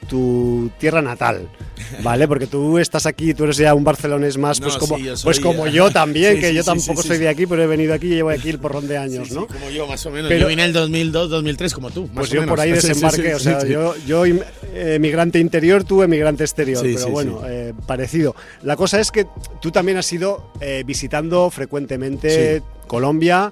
tu tierra natal, ¿vale? Porque tú estás aquí, tú eres ya un barcelonés más, No, pues como, sí, yo soy- pues como yo también, Sí, que sí, yo sí, tampoco sí, soy sí. de aquí, pero he venido aquí y llevo aquí el porrón de años, Sí, ¿no? sí, como yo, más o menos. Pero- yo vine en el dos mil dos, dos mil tres, como tú. más Pues o yo menos. por ahí Sí, sí, desembarqué, sí, o sea, sí. yo, yo em- emigrante interior, tú emigrante exterior, Sí, pero sí, bueno, sí. eh, parecido. La cosa es que tú también has ido eh, visitando frecuentemente Sí. Colombia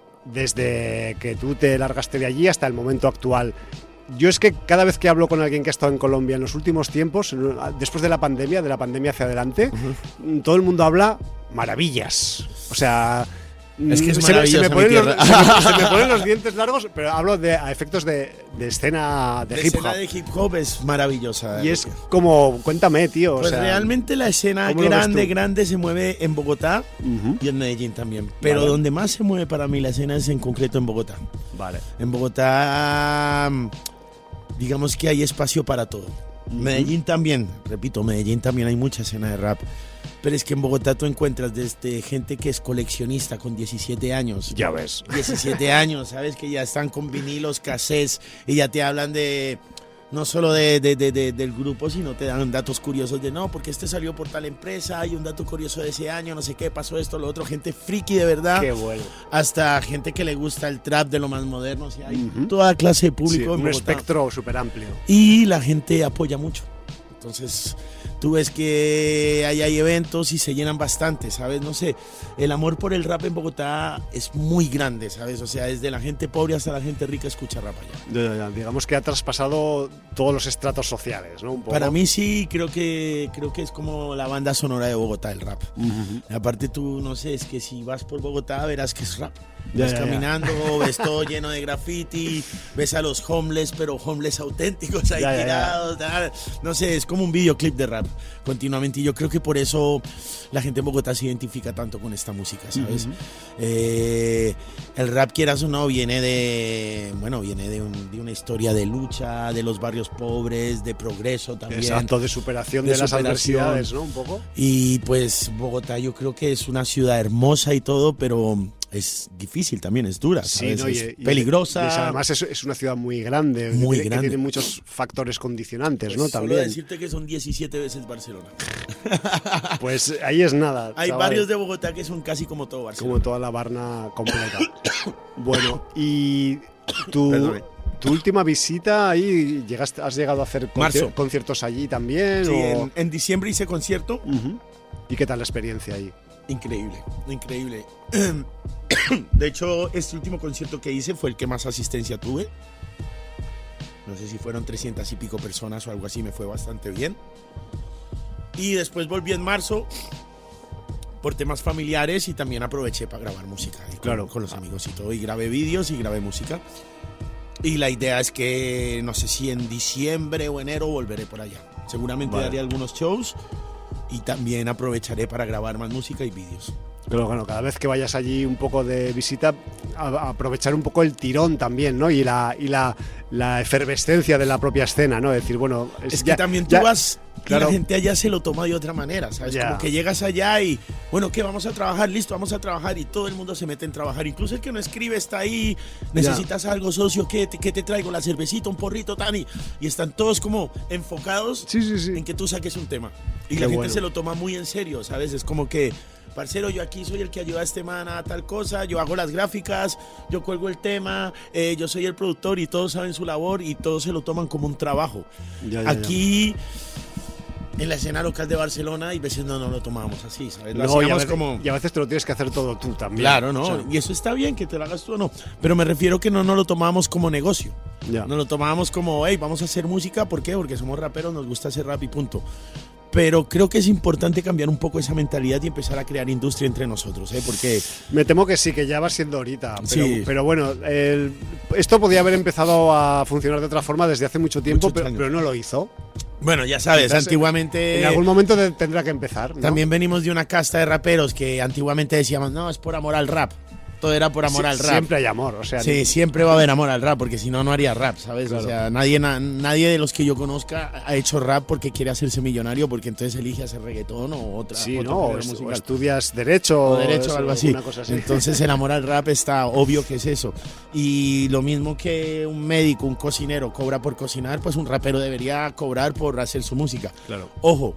desde que tú te largaste de allí hasta el momento actual. Yo es que cada vez que hablo con alguien que ha estado en Colombia en los últimos tiempos, después de la pandemia, de la pandemia hacia adelante, todo el mundo habla maravillas. O sea, Es que es se, me, se me maravillosa mi ponen los, tierra. se me- se me ponen los dientes largos, pero hablo de a efectos de, de escena de La hip escena hop. de hip hop es maravillosa. Y es como, cuéntame, tío. Pues o sea, realmente la escena ¿cómo lo ves grande, tú? grande se mueve en Bogotá Ujú. y en Medellín también. Pero Vale. donde más se mueve para mí la escena es en concreto en Bogotá. Vale. En Bogotá, mm, digamos que hay espacio para todo. Medellín también, repito, Medellín también hay mucha escena de rap. Pero es que en Bogotá tú encuentras desde gente que es coleccionista con diecisiete años. Ya ves. diecisiete años, ¿sabes? Que ya están con vinilos, cassettes y ya te hablan de... No solo de, de- de- de- del grupo, sino te dan datos curiosos de no, porque este salió por tal empresa, hay un dato curioso de ese año, no sé qué, pasó esto, lo otro, gente friki de verdad. Qué bueno. Hasta gente que le gusta el trap de lo más moderno, o sea, hay Ujú. toda clase de Sí, público en un Bogotá. espectro súper amplio. Y la gente apoya mucho. Entonces, tú ves que ahí hay eventos y se llenan bastante, ¿sabes? No sé, el amor por el rap en Bogotá es muy grande, ¿sabes? O sea, desde la gente pobre hasta la gente rica escucha rap allá. Ya, ya, ya. Digamos que ha traspasado todos los estratos sociales, ¿no? Un poco. Para mí sí, creo que, creo que es como la banda sonora de Bogotá, el rap. Ujú. Aparte tú, no sé, es que si vas por Bogotá verás que es rap. Ya, Vas ya, ya. caminando, ves todo lleno de graffiti, ves a los homeless, pero homeless auténticos ahí Ya, ya, ya. tirados, tal. No sé, es como un videoclip de rap continuamente, y yo creo que por eso la gente en Bogotá se identifica tanto con esta música, ¿sabes? Uh-huh. eh, el rap, quieras o no, viene de, bueno, viene de, un, de una historia de lucha, de los barrios pobres, de progreso también. Exacto, de superación de, de las superación. adversidades, ¿no? Un poco. Y pues Bogotá yo creo que es una ciudad hermosa y todo, pero es difícil también, es dura, ¿sabes? Sí, ¿no? es y, peligrosa. Y es, además es, es una ciudad muy grande, muy que, grande. que tiene muchos factores condicionantes, pues ¿no? Solo También. decirte que son diecisiete veces Barcelona. Pues ahí es nada. Hay chaval. barrios de Bogotá que son casi como todo Barcelona. Como toda la Barna completa. Bueno, y tu, tu última visita ahí, llegaste, ¿has llegado a hacer Marzo. conciertos allí también? Sí, o... en, en diciembre hice concierto. Uh-huh. ¿Y qué tal la experiencia ahí? Increíble, increíble. De hecho, este último concierto que hice fue el que más asistencia tuve. No sé si fueron trescientas y pico personas o algo así, me fue bastante bien. Y después volví en marzo por temas familiares y también aproveché para grabar música. Con, claro. Con los amigos y todo. Y grabé vídeos y grabé música. Y la idea es que, no sé si en diciembre o enero volveré por allá. Seguramente vale. daré algunos shows. Y también aprovecharé para grabar más música y vídeos. Pero bueno, cada vez que vayas allí un poco de visita, a, a aprovechar un poco el tirón también, ¿no? Y la y la, la efervescencia de la propia escena, ¿no? Es decir, bueno... Es, es ya, que también tú ya, vas... Claro. Y la gente allá se lo toma de otra manera, ¿sabes? Ya. Como que llegas allá y, bueno, ¿qué? Vamos a trabajar, listo, vamos a trabajar. Y todo el mundo se mete en trabajar. Incluso el que no escribe está ahí. Necesitas ya. algo, socio, ¿qué te, ¿qué te traigo? La cervecita, un porrito, Tani. Y están todos como enfocados sí, sí, sí. en que tú saques un tema. Y Qué la gente bueno. se lo toma muy en serio, ¿sabes? Es como que... Parcero, yo aquí soy el que ayuda a este man a tal cosa, yo hago las gráficas, yo cuelgo el tema, eh, yo soy el productor y todos saben su labor y todos se lo toman como un trabajo. Ya, ya, aquí, ya. en la escena local de Barcelona, y veces no, no lo tomamos así, ¿sabes? Lo no, y, a veces, como... y a veces te lo tienes que hacer todo tú también. Claro, ¿no? O sea, y eso está bien, que te lo hagas tú o no. Pero me refiero que no nos lo tomamos como negocio. Ya. Nos lo tomábamos como, hey, vamos a hacer música, ¿por qué? Porque somos raperos, nos gusta hacer rap y punto. Pero creo que es importante cambiar un poco esa mentalidad y empezar a crear industria entre nosotros, ¿eh? Porque... Me temo que sí, que ya va siendo ahorita. Pero, sí. pero bueno, el, esto podía haber empezado a funcionar de otra forma desde hace mucho tiempo, pero, pero no lo hizo. Bueno, ya sabes, Entonces, antiguamente... En algún momento de, tendrá que empezar, ¿no? También venimos de una casta de raperos que antiguamente decíamos, no, es por amor al rap. Todo era por amor sí, al rap. Siempre hay amor, o sea... Sí, ni... siempre va a haber amor al rap, porque si no, no haría rap, ¿sabes? Claro. O sea, nadie, na, nadie de los que yo conozca ha hecho rap porque quiere hacerse millonario, porque entonces elige hacer reggaetón o otra Sí, otra no, o, musical. o estudias Derecho o Derecho o algo así. Cosa así. Entonces el amor al rap está obvio que es eso. Y lo mismo que un médico, un cocinero cobra por cocinar, pues un rapero debería cobrar por hacer su música. Claro. Ojo,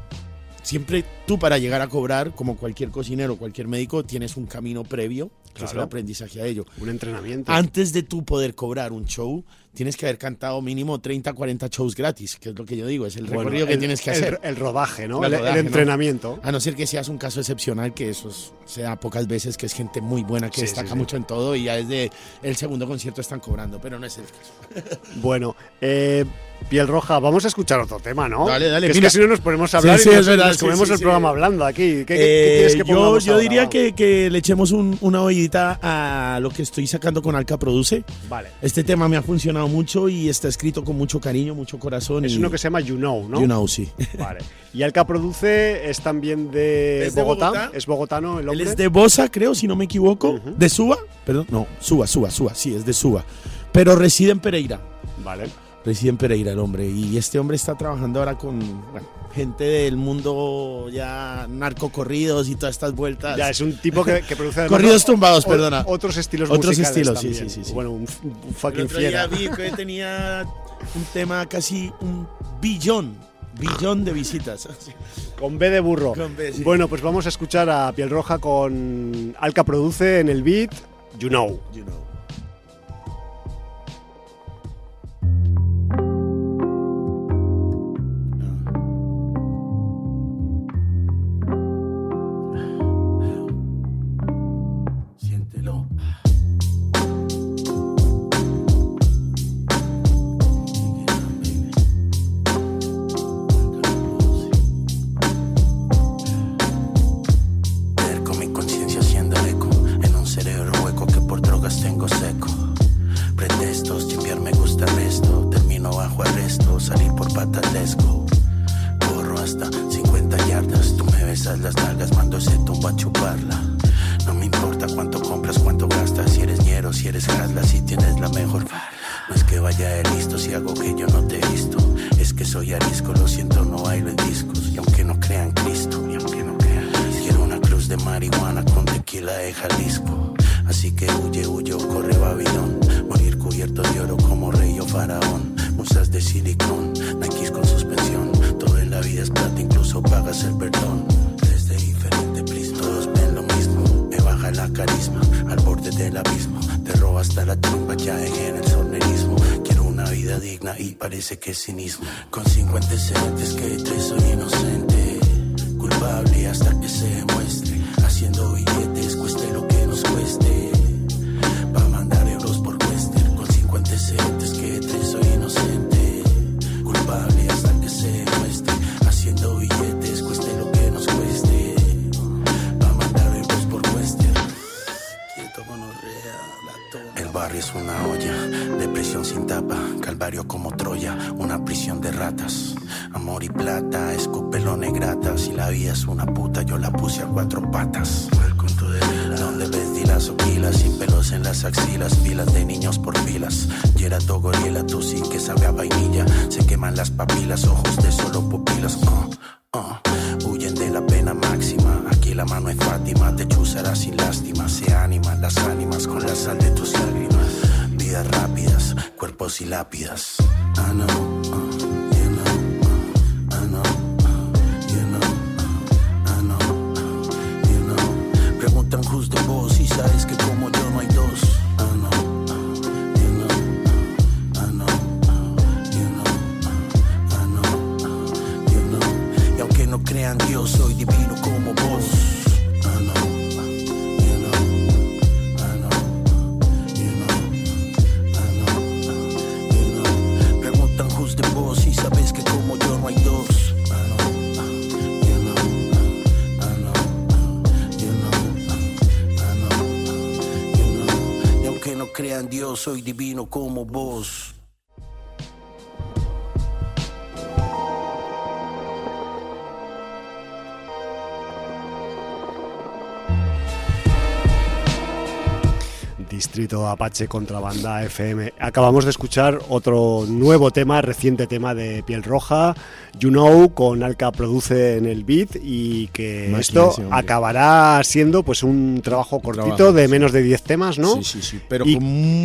siempre tú para llegar a cobrar, como cualquier cocinero, cualquier médico, tienes un camino previo, que claro. es el aprendizaje a ello. Un entrenamiento. Antes de tú poder cobrar un show, tienes que haber cantado mínimo treinta, cuarenta shows gratis, que es lo que yo digo, es el bueno, recorrido que el, tienes que el, hacer. El rodaje, ¿no? El, el, rodaje, el entrenamiento. ¿no? A no ser que seas un caso excepcional, que eso es, sea pocas veces, que es gente muy buena, que sí, destaca sí, sí. mucho en todo y ya desde el segundo concierto están cobrando, pero no es el caso. Bueno, eh... Piel Roja, vamos a escuchar otro tema, ¿no? Dale, dale. Que es mira. que si no nos ponemos a hablar sí, y sí, nos, verdad, nos comemos sí, sí, el sí. programa hablando aquí. ¿Qué, qué, Eh, ¿qué quieres que yo pongamos yo ahora? diría que, que le echemos un, una oídita a lo que estoy sacando con Alka Produce. Vale. Este tema me ha funcionado mucho y está escrito con mucho cariño, mucho corazón. Es y... uno que se llama You Know, ¿no? You Know, sí. Vale. Y Alka Produce es también de, ¿Es de Bogotá? Bogotá? ¿Es bogotano el hombre? Él es de Bosa, creo, si no me equivoco. Uh-huh. ¿De Suba? Perdón, no, Suba, Suba, Suba, sí, es de Suba. Pero reside en Pereira. Vale. Reside en Pereira el hombre. Y este hombre está trabajando ahora con bueno, gente del mundo ya narcocorridos y todas estas vueltas. Ya, es un tipo que, que produce... Corridos tumbados, o, perdona. Otros estilos Otros musicales estilos, también. sí, sí, sí. Bueno, un, un fucking el otro fiera. día vi que tenía un tema casi un billón, billón de visitas. Con B de burro. Con B, sí. Bueno, pues vamos a escuchar a Piel Roja con Alka Produce en el beat You Know. You Know. hasta cincuenta yardas. Tú me besas las nalgas, mando ese tumbo a chuparla. No me importa cuánto compras, cuánto gastas, si eres ñero, si eres jazla, si tienes la mejor. No es que vaya de listo si hago que yo no te he visto. Es que soy arisco, lo siento, no bailo en discos. Y aunque no crean Cristo, y aunque no crean Cristo, quiero una cruz de marihuana con tequila de Jalisco. Así que huye, huye, corre Babilón. Morir cubierto de oro como rey o faraón. Musas de silicón, Nikes con suspensión. Todo en la vida es plata, incluso pagas el perdón. Desde diferente prisma, todos ven lo mismo. Me baja la carisma, al borde del abismo. Te robo hasta la tumba, ya dejé en el sornerismo. Quiero una vida digna y parece que es cinismo. Con cinco antecedentes que tres soy inocente. Culpable hasta que se demuestre. Haciendo billetes, cueste lo que nos cueste. Pa' mandar euros por Western. Con cinco antecedentes que tres soy inocente. Culpable hasta que se demuestre. Haciendo billetes, cueste lo que nos cueste. Pa' mandar euros por Western. Quieto gonorrea, la toma. El barrio es una olla de prisión sin tapa. Calvario como Troya, una prisión de ratas. Amor y plata, escúpelo negrata. Si la vida es una puta, yo la puse a cuatro patas. Donde ves dilas o quilas, sin pelos en las axilas, pilas de niños por pilas. Yerato gorila, tú sí que sabe a vainilla. Se queman las papilas, ojos de solo pupilas. Uh, uh, huyen de la pena máxima. Aquí la mano es Fátima, te chuzará sin lástima. Se animan las ánimas con la sal de tus lágrimas. Vidas rápidas, cuerpos y lápidas. I know, uh, you know, uh, I know, uh, you know, uh, I know, uh, you know. Preguntan who's the boss y sabes que como yo no hay dos. I know, uh, you know, uh, I know, uh, you know, uh, I know, uh, you know. Y aunque no crean Dios, soy divino como vos. I know, uh, you know, I know, uh, you know, I know, uh, you know. Preguntan who's the boss y sabes que como yo no hay dos. I know, uh, you know, uh, I know, uh, you know, uh, I know, uh, you know. Y aunque no crean Dios, soy divino como vos. Distrito Apache contra Banda F M. Acabamos de escuchar otro nuevo tema, reciente tema de Piel Roja, You Know, con Alka Produce en el beat, y que Máquina, esto sí, acabará siendo pues un trabajo cortito trabajo, de menos de diez temas, ¿no? Sí, sí, sí, pero y, con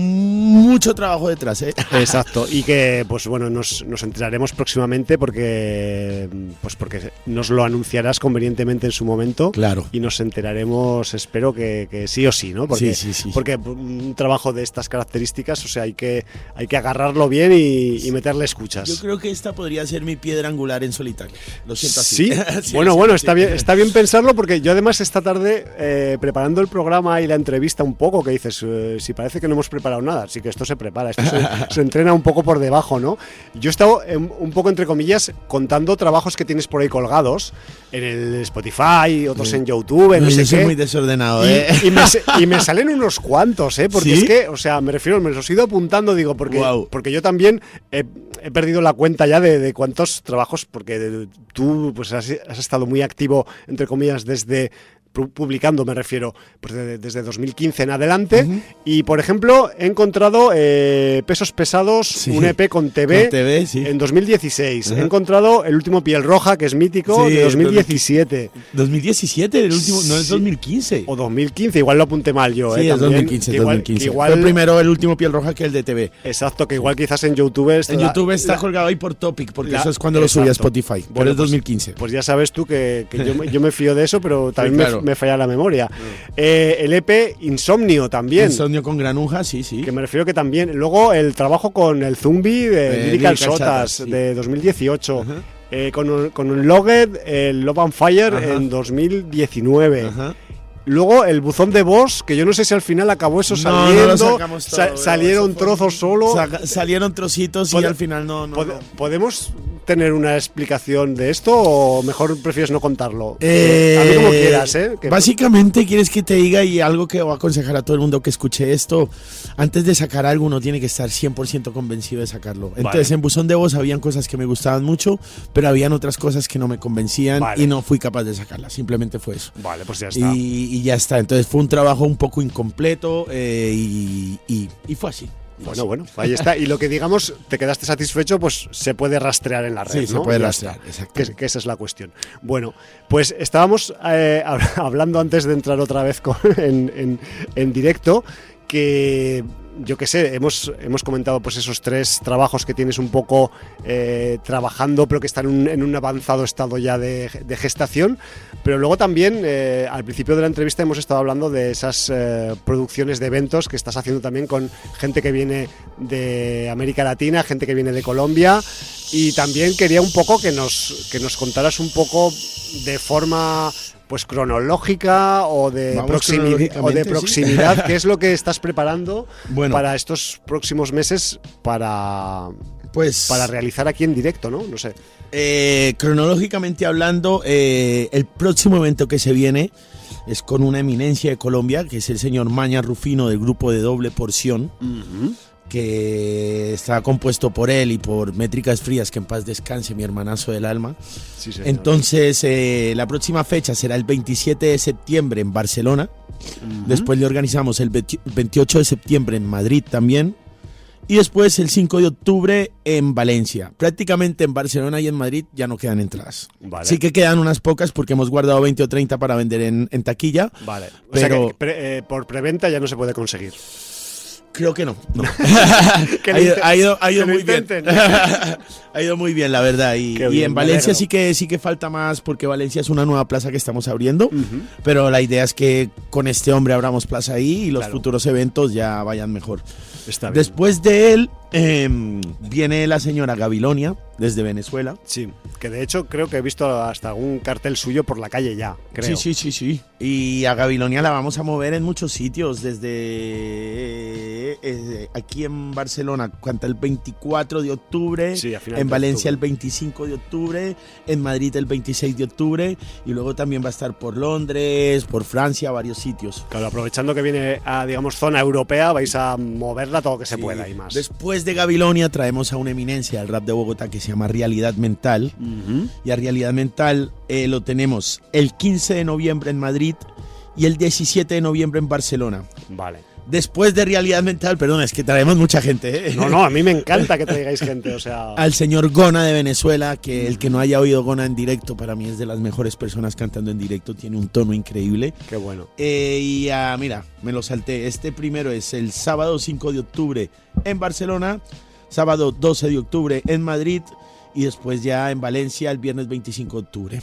mucho trabajo detrás, ¿eh? Exacto, y que pues bueno, nos, nos enteraremos próximamente porque pues porque nos lo anunciarás convenientemente en su momento. Claro. Y nos enteraremos, espero que, que sí o sí, ¿no? Porque, sí, sí, sí. Porque un trabajo de estas características, o sea, hay que, hay que agarrarlo bien y, y meterle escuchas. Yo creo que esta podría ser mi piedra angular en solitario. Lo siento así. Sí, sí bueno, sí, bueno, sí. Está bien, está bien pensarlo, porque yo además esta tarde, eh, preparando el programa y la entrevista un poco, que dices, eh, si parece que no hemos preparado nada, así que esto se prepara, esto se, se entrena un poco por debajo, ¿no? Yo he estado eh, un poco, entre comillas, contando trabajos que tienes por ahí colgados, en el Spotify, otros sí. en YouTube, en no, no sé yo soy qué. muy desordenado, y, ¿eh? Y me, y me salen unos cuantos, ¿eh? Porque ¿sí? es que, o sea, me refiero, me los he ido apuntando, digo, porque, wow. porque yo también he, he perdido la cuenta ya de, de cuántos trabajos, porque de, tú pues has, has estado muy activo, entre comillas, desde publicando, me refiero, pues de, desde dos mil quince en adelante. Uh-huh. Y, por ejemplo, he encontrado eh, Pesos Pesados, sí. un E P con T V, con T V sí. en dos mil dieciséis. Uh-huh. He encontrado el último Piel Roja, que es mítico, sí, de dos mil diecisiete. ¿dos mil diecisiete? El último, no es sí. dos mil quince. O dos mil quince, igual lo apunté mal yo. Sí, eh, es dos mil quince, igual, dos mil quince. Igual, fue primero el último Piel Roja que el de T V. Exacto, que igual quizás en YouTube está... En YouTube está la, colgado ahí por Topic, porque la, eso es cuando exacto. lo subí a Spotify. Bueno, pero es dos mil quince. Pues, pues ya sabes tú que, que yo, yo me fío de eso, pero también sí, claro. me, me falla la memoria. Mm. Eh, el E P Insomnio también. Insomnio con Granuja, sí, sí. Que me refiero que también. Luego el trabajo con el Zumbi de eh, Lyrical Sotas, sí. de dos mil dieciocho. Uh-huh. eh, con, con un Logged, el Love and Fire uh-huh. en dos mil diecinueve. Uh-huh. Luego el Buzón de Voz, que yo no sé si al final acabó eso saliendo. No, no todo, Sa- salieron trozos solo. Sa- salieron trocitos y al final no, no, pod- no. Podemos tener una explicación de esto o mejor prefieres no contarlo? Eh, a mí como quieras, ¿eh? Que... Básicamente, ¿quieres que te diga y algo que voy a aconsejar a todo el mundo que escuche esto? Antes de sacar algo, uno tiene que estar cien por ciento convencido de sacarlo. Entonces, vale. En Buzón de Voz habían cosas que me gustaban mucho, pero habían otras cosas que no me convencían, vale. Y no fui capaz de sacarlas. Simplemente fue eso. Vale, pues ya está. Y, y ya está. Entonces fue un trabajo un poco incompleto eh, y, y, y fue así. Bueno, bueno, ahí está. Y lo que digamos, te quedaste satisfecho, pues se puede rastrear en la red, sí, ¿no? se puede rastrear, exacto. Que, que esa es la cuestión. Bueno, pues estábamos eh, hablando antes de entrar otra vez con, en, en, en directo, que... yo qué sé, hemos, hemos comentado pues esos tres trabajos que tienes un poco eh, trabajando, pero que están en un, en un avanzado estado ya de, de gestación, pero luego también eh, al principio de la entrevista hemos estado hablando de esas eh, producciones de eventos que estás haciendo también con gente que viene de América Latina, gente que viene de Colombia, y también quería un poco que nos, que nos contaras un poco de forma... pues cronológica o de, proximi o de proximidad, sí. ¿Qué es lo que estás preparando bueno, para estos próximos meses para, pues, para realizar aquí en directo, ¿no? No sé. Eh, cronológicamente hablando, eh, el próximo evento que se viene es con una eminencia de Colombia, que es el señor Maña Rufino del grupo de Doble Porción. Uh-huh. Que está compuesto por él y por Métricas Frías, que en paz descanse, mi hermanazo del alma. Sí, entonces eh, la próxima fecha será el veintisiete de septiembre en Barcelona. Uh-huh. Después le organizamos el veintiocho de septiembre en Madrid también, y después el cinco de octubre en Valencia. Prácticamente en Barcelona y en Madrid ya no quedan entradas. Vale. Sí que quedan unas pocas porque hemos guardado veinte o treinta para vender en, en taquilla. Vale. O pero... sea que pre, eh, por preventa ya no se puede conseguir. Creo que no. no. ha, ido, ha ido, ha ido muy bien. Ha ido muy bien, la verdad. Y, y en Valencia sí que, sí que falta más, porque Valencia es una nueva plaza que estamos abriendo. Uh-huh. Pero la idea es que con este hombre abramos plaza ahí y los claro. futuros eventos ya vayan mejor. Está bien. Después de él eh, viene la señora Gabilonia desde Venezuela. Sí, que de hecho creo que he visto hasta algún cartel suyo por la calle ya, creo. Sí, sí, sí, sí. Y a Gabilonia la vamos a mover en muchos sitios, desde eh, eh, aquí en Barcelona, canta el veinticuatro de octubre, sí, en Valencia el veinticinco de octubre, en Madrid el veintiséis de octubre, y luego también va a estar por Londres, por Francia, varios sitios. Claro, aprovechando que viene a, digamos, zona europea, vais a moverla todo lo que se sí. pueda y más. Después de Gabilonia traemos a una eminencia del rap de Bogotá que se llama Realidad Mental, uh-huh. y a Realidad Mental eh, lo tenemos el quince de noviembre en Madrid y el diecisiete de noviembre en Barcelona. Vale. Después de Realidad Mental, perdón, es que traemos mucha gente, ¿eh? No, no, a mí me encanta que traigáis gente, o sea... Al señor Gona de Venezuela, que el que no haya oído Gona en directo, para mí es de las mejores personas cantando en directo, tiene un tono increíble. Qué bueno. Eh, y uh, mira, me lo salté, este primero es el sábado cinco de octubre en Barcelona, sábado doce de octubre en Madrid, y después ya en Valencia el viernes veinticinco de octubre.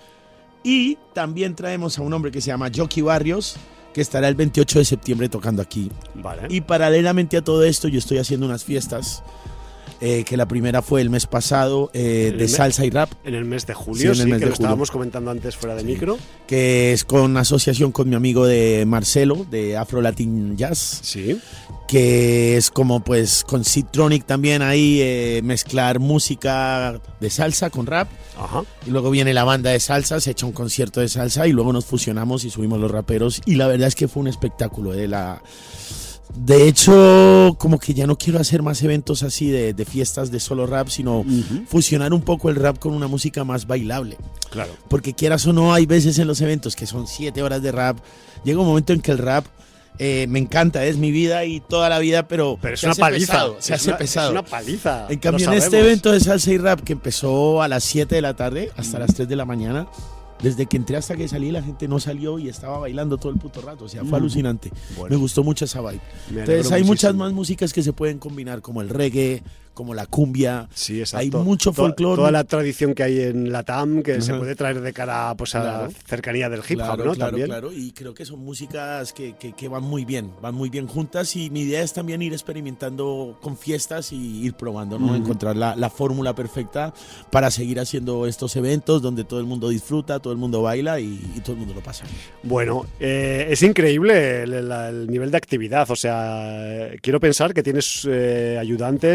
Y también traemos a un hombre que se llama Jockey Barrios, que estará el veintiocho de septiembre tocando aquí. Vale. Y paralelamente a todo esto, yo estoy haciendo unas fiestas, eh, que la primera fue el mes pasado, eh, de salsa y rap. En el mes de julio, sí, sí, que lo estábamos comentando antes fuera de sí. micro. Que es con asociación con mi amigo de Marcelo, de Afro Latin Jazz. Sí. Que es como pues con Citronic también ahí, eh, mezclar música de salsa con rap. Ajá. Y luego viene la banda de salsa, se echa un concierto de salsa y luego nos fusionamos y subimos los raperos. Y la verdad es que fue un espectáculo. Eh, la... De hecho, como que ya no quiero hacer más eventos así de, de fiestas de solo rap, sino uh-huh. fusionar un poco el rap con una música más bailable. Claro. Porque quieras o no, hay veces en los eventos que son siete horas de rap. Llega un momento en que el rap... Eh, me encanta, es mi vida y toda la vida, pero, pero es una paliza. Pesado, se es hace una, pesado. Es una paliza. En cambio, en este evento de salsa y rap que empezó a las siete de la tarde hasta mm. las tres de la mañana, desde que entré hasta que salí, la gente no salió y estaba bailando todo el puto rato. O sea, fue mm. alucinante. Bueno. Me gustó mucho esa vibe. Entonces, hay muchísimo. muchas más músicas que se pueden combinar, como el reggae, como la cumbia. Sí, exacto. Hay mucho folclore. Toda la tradición que hay en Latam que uh-huh. se puede traer de cara pues, a claro. la cercanía del hip hop, claro, ¿no? Claro, también. claro. Y creo que son músicas que, que, que van muy bien, van muy bien juntas. Y mi idea es también ir experimentando con fiestas y ir probando, ¿no? Uh-huh. Encontrar la, la fórmula perfecta para seguir haciendo estos eventos donde todo el mundo disfruta, todo el mundo baila y, y todo el mundo lo pasa. Bueno, eh, es increíble el, el, el nivel de actividad. O sea, quiero pensar que tienes eh, ayudantes y gente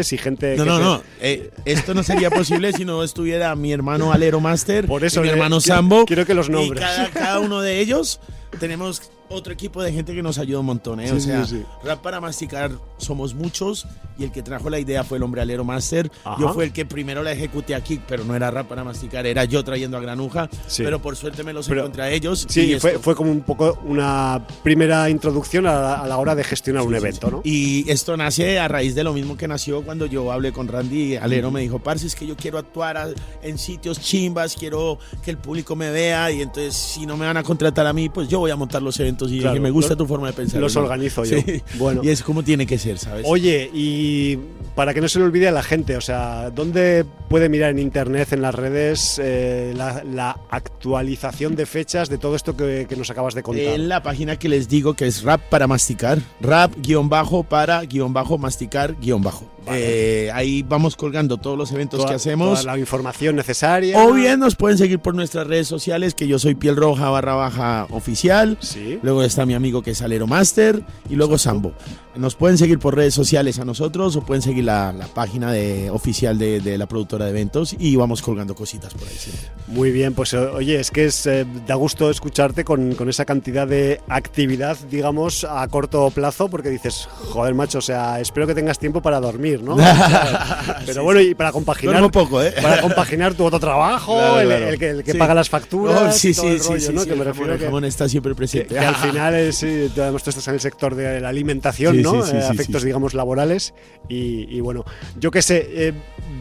te... No, que no, te... no. Eh, esto no sería posible si no estuviera mi hermano Alero Master, Por eso, y mi eh, hermano quiero- Sambo. quiero que los nombres. Y cada, cada uno de ellos tenemos otro equipo de gente que nos ayuda un montón, ¿eh? Sí, o sea, sí, sí. Rap para Masticar somos muchos y el que trajo la idea fue el hombre Alero Master. Ajá. Yo fui el que primero la ejecuté aquí, pero no era Rap para Masticar, era yo trayendo a Granuja. Sí. Pero por suerte me los Pero- encontré a ellos. Sí, y fue, esto- fue como un poco una primera introducción a la, a la hora de gestionar un evento, ¿no? Y esto nace a raíz de lo mismo que nació cuando yo hablé con Randy. Alero me dijo, parce, es que yo quiero actuar a- en sitios chimbas, quiero que el público me vea y entonces si no me van a contratar a mí, pues yo voy a montar los eventos y Claro, que me gusta lo- tu forma de pensar. los ¿no? organizo yo. Sí. Bueno. Y es como tiene que ser, ¿sabes? Oye, y para que no se le olvide a la gente, o sea, ¿dónde puede mirar en internet, en las redes, eh, la, la actualización de fechas de todo esto que, que nos acabas de contar? En la página que les digo que es Rap para Masticar, rap guión bajo para guión bajo masticar guión bajo. Eh, ahí vamos colgando todos los eventos Toda- que hacemos. toda la información necesaria. O bien nos pueden seguir por nuestras redes sociales, que yo soy Piel Roja barra baja oficial. Sí. Luego está mi amigo que es Alero Master y luego Sambo. Nos pueden seguir por redes sociales a nosotros o pueden seguir la, la página de, oficial de, de la productora de eventos y vamos colgando cositas por ahí siempre. Muy bien, pues o- oye, es que es, eh, da gusto escucharte con, con esa cantidad de actividad, digamos, a corto plazo, porque dices, joder, macho, o sea, espero que tengas tiempo para dormir, ¿no? O sea, pero Sí, bueno, sí. y para compaginar, Duermo poco, ¿eh? para compaginar tu otro trabajo, Claro, el, claro. el que, el que Sí. paga las facturas, Oh, sí, todo sí, el sí, rollo, sí, ¿no? sí, que me el refiero jamón, el que, jamón está siempre que, presente. que al final es, sí, tú además tú estás en el sector de la alimentación, Sí, ¿no? sí, sí, Eh, sí, afectos, sí. digamos, laborales y, y bueno, yo qué sé, eh,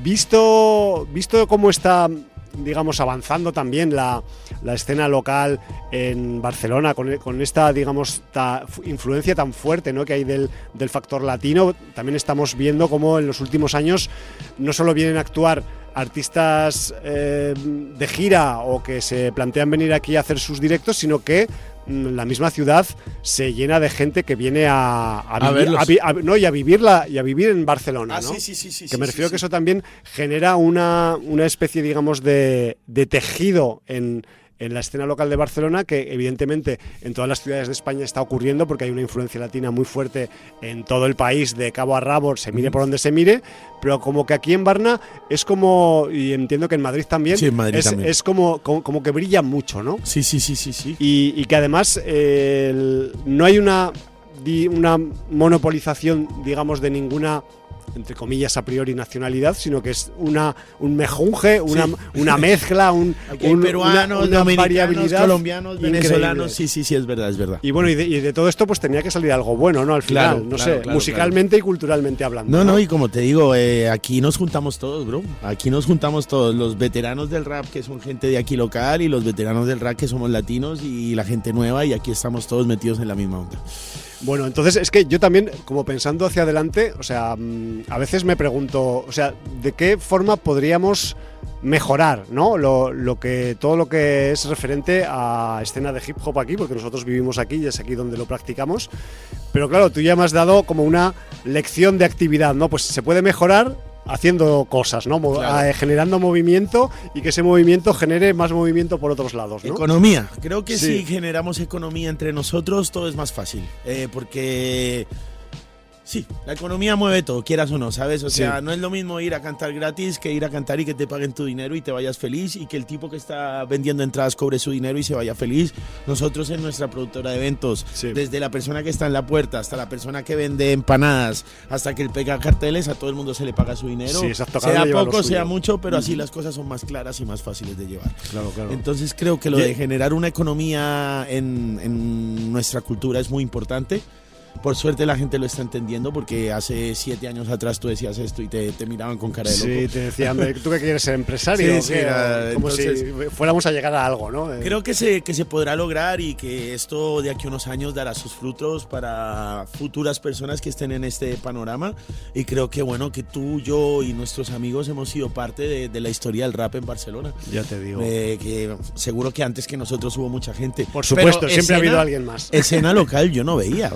visto, visto cómo está, digamos, avanzando también la, la escena local en Barcelona, con, con esta, digamos, ta- influencia tan fuerte, ¿no?, que hay del, del factor latino, también estamos viendo cómo en los últimos años no solo vienen a actuar artistas eh, de gira o que se plantean venir aquí a hacer sus directos, sino que mm, la misma ciudad se llena de gente que viene a, a, A vivi- verlos. a vi- a- no, y a vivirla y a vivir en Barcelona, Ah, ¿no? sí, sí, sí, sí, que sí, me sí, refiero sí. que eso también genera una, una especie, digamos, de, de tejido en, en la escena local de Barcelona, que evidentemente en todas las ciudades de España está ocurriendo porque hay una influencia latina muy fuerte en todo el país, de cabo a rabo, se mire por donde se mire, pero como que aquí en Barna es como, y entiendo que en Madrid también, Sí, en Madrid es, también. es como, como, como que brilla mucho, ¿no? Sí, sí, sí, sí, sí. Y, y que además eh, el- no hay una, di- una monopolización, digamos, de ninguna, entre comillas, a priori nacionalidad, sino que es una un mejunje, una, Sí. una mezcla, un, Aquí hay un- peruanos, una, una dominicanos, variabilidad colombianos, increíble. venezolanos. Sí, sí, sí, es verdad, es verdad. Y bueno, y de, y de todo esto pues tenía que salir algo bueno, ¿no? Al final, Claro, no claro, sé, claro, musicalmente y culturalmente hablando. No, no, y como te digo, eh, aquí nos juntamos todos, bro. Aquí nos juntamos todos, los veteranos del rap que son gente de aquí local y los veteranos del rap que somos latinos y la gente nueva y aquí estamos todos metidos en la misma onda. Bueno, entonces es que yo también, como pensando hacia adelante, o sea, mm, a veces me pregunto, o sea, ¿de qué forma podríamos mejorar, ¿no? Lo, lo que, todo lo que es referente a escena de hip hop aquí, porque nosotros vivimos aquí y es aquí donde lo practicamos. Pero claro, tú ya me has dado como una lección de actividad, ¿no? Pues se puede mejorar haciendo cosas, ¿no? Mo- Claro. eh, generando movimiento y que ese movimiento genere más movimiento por otros lados, ¿no? Economía. Creo que Sí. si generamos economía entre nosotros, todo es más fácil. Eh, porque sí, la economía mueve todo, quieras o no, ¿sabes? O Sí. sea, no es lo mismo ir a cantar gratis que ir a cantar y que te paguen tu dinero y te vayas feliz y que el tipo que está vendiendo entradas cobre su dinero y se vaya feliz. Nosotros en nuestra productora de eventos, Sí. desde la persona que está en la puerta hasta la persona que vende empanadas, hasta que el pega carteles, a todo el mundo se le paga su dinero. Sí, exacto, cada sea uno lleva lo poco, suyo. sea mucho, pero así Ujú. las cosas son más claras y más fáciles de llevar. Claro, claro. Entonces creo que lo Ye- de generar una economía en, en nuestra cultura es muy importante. Por suerte la gente lo está entendiendo porque hace siete años atrás tú decías esto y te, te miraban con cara de loco. Sí, te decían, ¿tú qué quieres ser empresario? Sí, o sí, qué? era- O como entonces- si fuéramos a llegar a algo, ¿no? Eh, Creo que se, que se podrá lograr y que esto de aquí a unos años dará sus frutos para futuras personas que estén en este panorama. Y creo que bueno, que tú, yo y nuestros amigos hemos sido parte de, de la historia del rap en Barcelona. Ya te digo. Eh, que seguro que antes que nosotros hubo mucha gente. Por supuesto, Pero siempre ha escena- habido alguien más. Escena local yo no veía, o sea, escena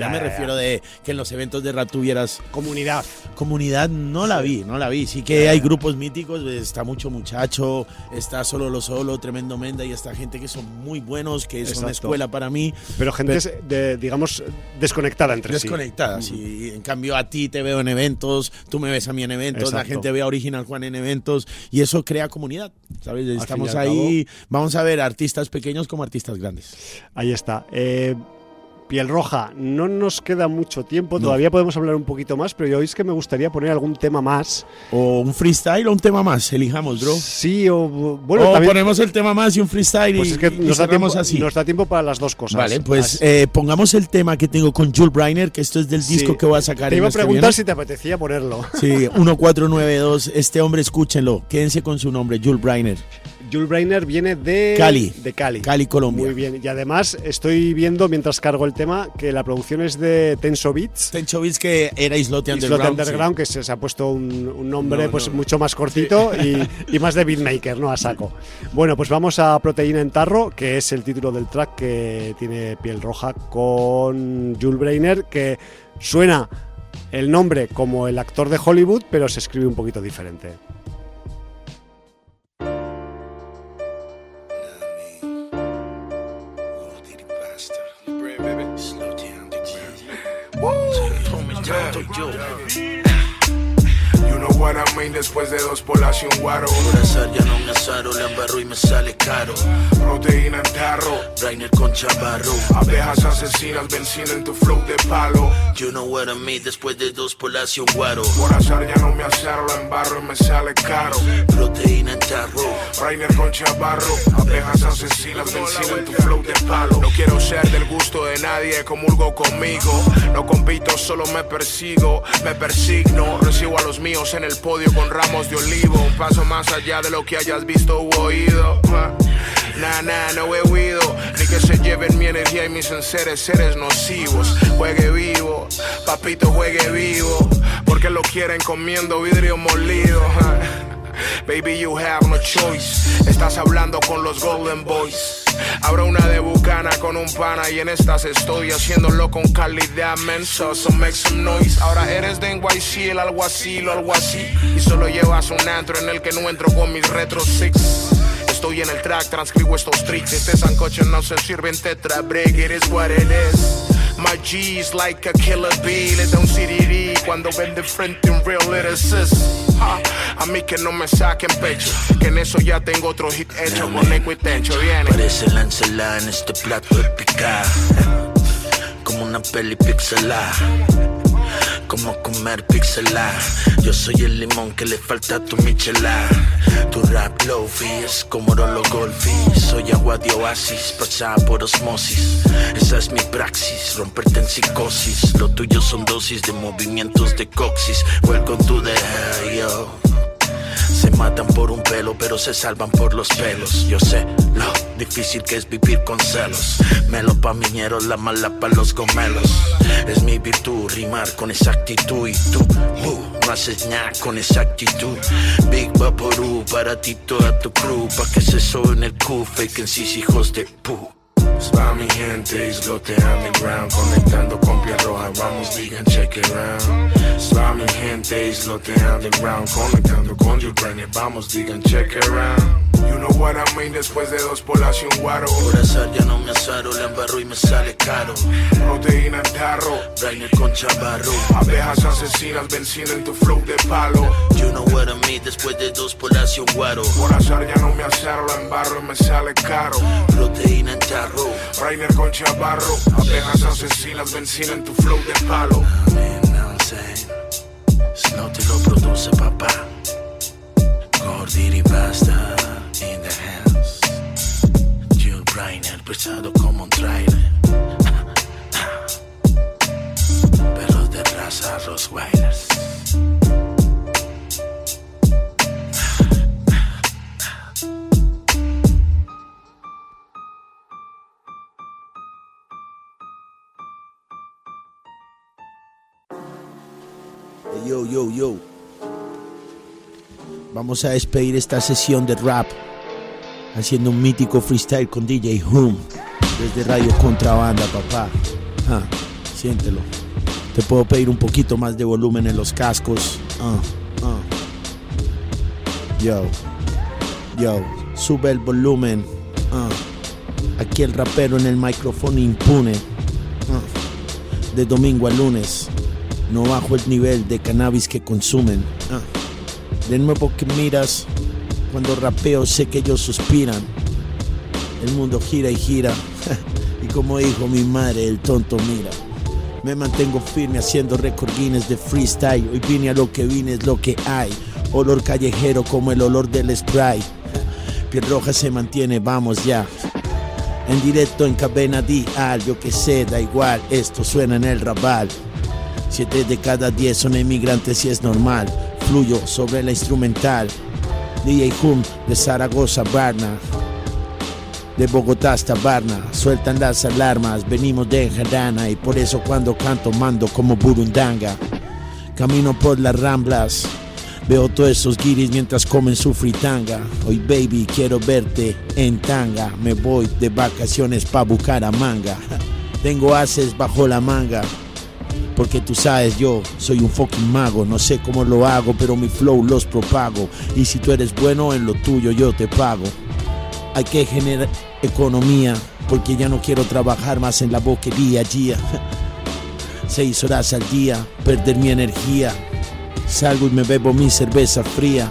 comunidad, Ya, me ya, refiero ya. de que en los eventos de rap tuvieras... Comunidad. Comunidad no la vi, no la vi. Sí que hay grupos míticos, está Mucho Muchacho, está Solo Lo Solo, Tremendo Menda y está gente que son muy buenos, que es Exacto. una escuela para mí. Pero gente, Pero- de, digamos, desconectada entre Desconectada, sí. sí. En cambio, a ti te veo en eventos, tú me ves a mí en eventos, Exacto. la gente ve a Original Juan en eventos y eso crea comunidad, ¿sabes? Al Estamos fin y al ahí, vamos a ver artistas pequeños como artistas grandes. Ahí está. Eh, Piel Roja, no nos queda mucho tiempo, No. todavía podemos hablar un poquito más, pero yo es que me gustaría poner algún tema más. O un freestyle o un tema más, elijamos, bro. Sí, o bueno, o también, ponemos el tema más y un freestyle pues y, es que y nos da, cerramos tiempo, así. nos da tiempo para las dos cosas. Vale, pues Así- eh, pongamos el tema que tengo con Jules Briner, que esto es del disco sí. que voy a sacar Te el iba a mes que preguntar viene. si te apetecía ponerlo. Sí, uno cuatro nueve dos, este hombre escúchenlo, quédense con su nombre, Jules Briner. Jules Briner viene de Cali. de Cali. Cali, Colombia. Muy bien. Y además estoy viendo mientras cargo el tema que la producción es de Tenso Beats. Tencho Beats, que era Islote Islote Underground. Underground, que se, se ha puesto un, un nombre No, pues no. mucho más cortito y, y más de beatmaker, ¿no? A saco. Bueno, pues vamos a Proteína en Tarro, que es el título del track que tiene Piel Roja con Jules Briner, que suena el nombre como el actor de Hollywood, pero se escribe un poquito diferente. You know what I mean, después de dos polas y un guaro. Por azar ya no me azaro, le embarro y me sale caro. Proteína en tarro, Brainer con chavarro. abejas asesinas, benzina en tu flow de palo. You know what I mean, después de dos polas y un guaro. Por azar ya no me azaro, lo embarro y me sale caro. Proteína en tarro. Brainer con chavarro, abejas asesinas, benzina en tu flow de palo. No quiero ser del gusto de nadie, comulgo conmigo. No compito, solo me persigo, me persigno. Recibo a los míos en el podio con ramos de olivo. Un paso más allá de lo que hayas visto u oído. Nah, nah, no he huido, ni que se lleven mi energía y mis enseres seres nocivos. Juegue vivo, papito, juegue vivo, porque lo quieren comiendo vidrio molido. Baby, you have no choice. Estás hablando con los Golden Boys. Abro una de Bucana con un pana y en estas estoy haciéndolo con calidad mensa. So make some noise. Ahora eres de N Y C, el alguacil o algo así. Y solo llevas un antro en el que no entro con mis retro six. Estoy en el track, transcribo estos tricks. Este sancocho no se sirve en tetra break. It is what it is. My G is like a killer bee. Le da un C D D cuando ven de frente un real lyricist. Ha, a mí que no me saquen pecho, que en eso ya tengo otro hit hecho. Con Liquid Tencho viene. Parece la ensalada en este plato épica, como una peli pixelada, como comer pixelada. Yo soy el limón que le falta a tu michelada. Tu rap low-fi es como Rolo Golfi. Soy agua de oasis, pasada por osmosis. Esa es mi praxis, romperte en psicosis. Lo tuyo son dosis de movimientos de coxis. Welcome to the hell, yo. Se matan por un pelo, pero se salvan por los pelos. Yo sé lo difícil que es vivir con celos. Melo pa' miñeros, la mala pa' los gomelos. Es mi virtud rimar con esa actitud. Y tú, uh, no haces nada con esa actitud. Big Vaporú para ti toda tu crew. Pa' que se soben el Q, fake en sis hijos de pu. Pa' mi gente, Islote Underground, conectando con Piel Roja, vamos, digan, check it out. Pa' mi gente, Islote Underground, conectando con Jules Briner, vamos, digan, check it out. You know what I mean, después de dos polas y un guaro. Por azar ya no me azaro, le embarro y me sale caro. Proteína en tarro, Brainer con chavarro. abejas asesinas, benzina en tu flow de palo. You know what I mean, después de dos polas y un guaro. Por azar ya no me azaro, lo embarro y me sale caro. Proteína en tarro. Brainer con chavarro, abejas asesinas, benzina en tu flow de palo. Snow te lo produce papá. Gordiri Basta in the house. Jules Briner pesado como un trailer. Perros de raza Rottweilers. Yo, yo, yo. Vamos a despedir esta sesión de rap haciendo un mítico freestyle con D J Hum desde Radio Contrabanda, papá. Ah, siéntelo. Te puedo pedir un poquito más de volumen en los cascos. Uh, uh. Yo, yo, sube el volumen. Uh. Aquí el rapero en el micrófono impune. Uh. De domingo a lunes, no bajo el nivel de cannabis que consumen. Uh. De nuevo que miras, cuando rapeo sé que ellos suspiran. El mundo gira y gira. Y como dijo mi madre, el tonto mira. Me mantengo firme haciendo récord Guinness de freestyle. Hoy vine a lo que vine, es lo que hay. Olor callejero como el olor del spray. Piel roja se mantiene, vamos ya. En directo en cadena dial, yo que sé, da igual, esto suena en el Raval. Siete de cada diez son emigrantes y es normal. Fluyo sobre la instrumental. D J Hum de Zaragoza, Varna. De Bogotá hasta Varna, sueltan las alarmas, venimos de Jarana y por eso cuando canto mando como burundanga. Camino por las ramblas, veo todos esos guiris mientras comen su fritanga. Hoy baby quiero verte en tanga, me voy de vacaciones pa' Bucaramanga. Tengo haces bajo la manga, porque tú sabes yo soy un fucking mago. No sé cómo lo hago pero mi flow los propago. Y si tú eres bueno en lo tuyo yo te pago. Hay que generar economía, porque ya no quiero trabajar más en la boquería, yeah. Seis horas al día, perder mi energía. Salgo y me bebo mi cerveza fría.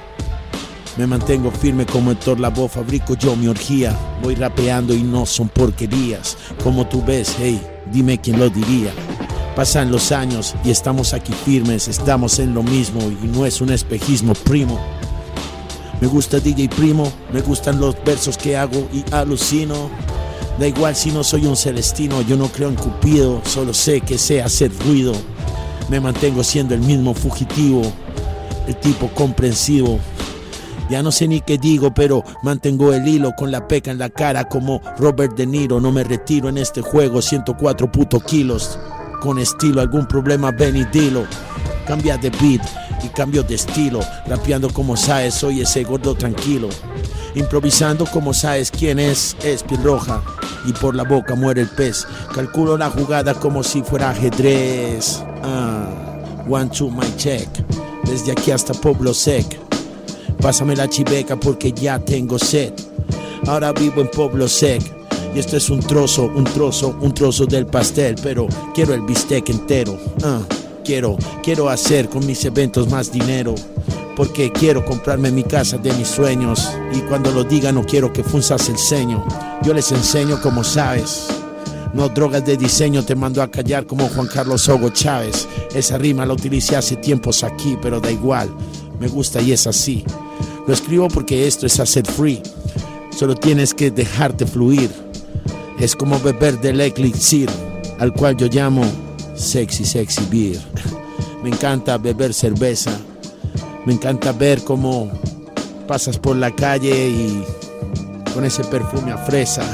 Me mantengo firme como Héctor Lavoe, fabrico yo mi orgía. Voy rapeando y no son porquerías. Como tú ves, hey, dime quién lo diría. Pasan los años y estamos aquí firmes. Estamos en lo mismo y no es un espejismo, primo. Me gusta D J Primo, me gustan los versos que hago y alucino. Da igual si no soy un celestino, yo no creo en Cupido, solo sé que sé hacer ruido. Me mantengo siendo el mismo fugitivo, el tipo comprensivo. Ya no sé ni qué digo, pero mantengo el hilo con la peca en la cara como Robert De Niro. No me retiro en este juego, ciento cuatro puto kilos. Con estilo, algún problema ven y dilo. Cambia de beat y cambio de estilo. Rapeando como sabes, soy ese gordo tranquilo. Improvisando como sabes quién es, es piel roja y por la boca muere el pez. Calculo la jugada como si fuera ajedrez. Ah, one, two, my check. Desde aquí hasta Pueblo Sec. Pásame la chiveca porque ya tengo sed. Ahora vivo en Pueblo Sec. Y esto es un trozo, un trozo, un trozo del pastel. Pero quiero el bistec entero. Ah. Quiero, quiero hacer con mis eventos más dinero, porque quiero comprarme mi casa de mis sueños. Y cuando lo diga no quiero que funzas el ceño. Yo les enseño como sabes. No drogas de diseño, te mando a callar como Juan Carlos Hugo Chávez. Esa rima la utilicé hace tiempos aquí, pero da igual, me gusta y es así. Lo escribo porque esto es hacer free. Solo tienes que dejarte fluir. Es como beber del elixir, al cual yo llamo Sexy, sexy beer. Me encanta beber cerveza. Me encanta ver cómo pasas por la calle y con ese perfume a fresa.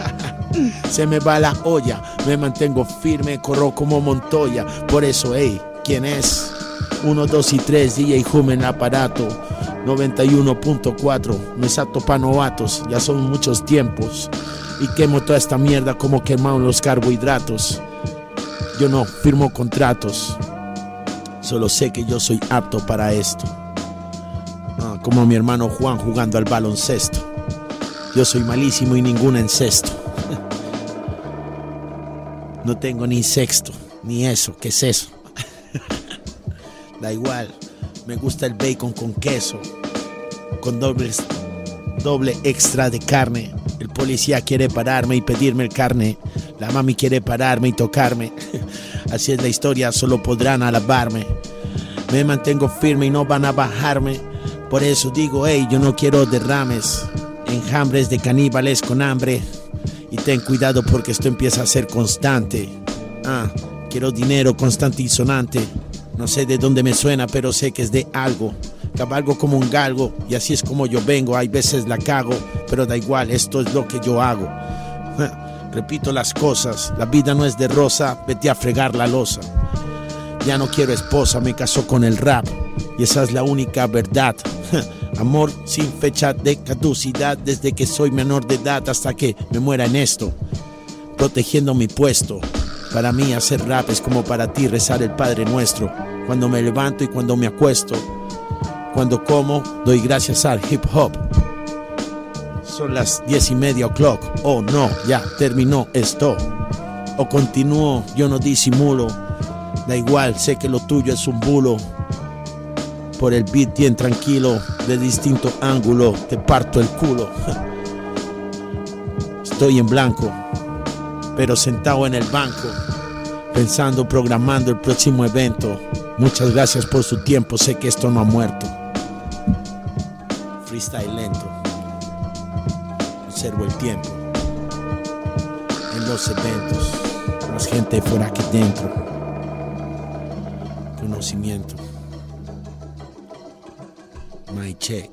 Se me va la olla. Me mantengo firme, corro como Montoya. Por eso, hey, ¿quién es? uno, dos y tres, D J Hum en el aparato. noventa y uno punto cuatro. Me salto pa' novatos. Ya son muchos tiempos. Y quemo toda esta mierda como quemaron los carbohidratos. Yo no firmo contratos, solo sé que yo soy apto para esto. Ah, como mi hermano Juan jugando al baloncesto. Yo soy malísimo y ningún encesto. No tengo ni sexto, ni eso, ¿qué es eso? Da igual, me gusta el bacon con queso, con dobles, doble extra de carne. El policía quiere pararme y pedirme el carne. La mami quiere pararme y tocarme. Así es la historia, solo podrán alabarme. Me mantengo firme y no van a bajarme. Por eso digo, hey, yo no quiero derrames, enjambres de caníbales con hambre. Y ten cuidado porque esto empieza a ser constante. Ah, quiero dinero constante y sonante. No sé de dónde me suena, pero sé que es de algo. Cabalgo como un galgo y así es como yo vengo. Hay veces la cago, pero da igual, esto es lo que yo hago. Repito las cosas, la vida no es de rosa, vete a fregar la losa. Ya no quiero esposa, me casó con el rap y esa es la única verdad. Amor sin fecha de caducidad, desde que soy menor de edad hasta que me muera en esto, protegiendo mi puesto. Para mí hacer rap es como para ti rezar el Padre Nuestro. Cuando me levanto y cuando me acuesto, cuando como, doy gracias al hip hop. Son las diez y media o'clock. Oh no, ya terminó esto. O continúo, yo no disimulo. Da igual, sé que lo tuyo es un bulo. Por el beat bien tranquilo, de distinto ángulo, te parto el culo. Estoy en blanco, pero sentado en el banco, pensando, programando el próximo evento. Muchas gracias por su tiempo, sé que esto no ha muerto. Freestyle lento, observo el tiempo. En los eventos, más gente fuera que dentro. Conocimiento. My check.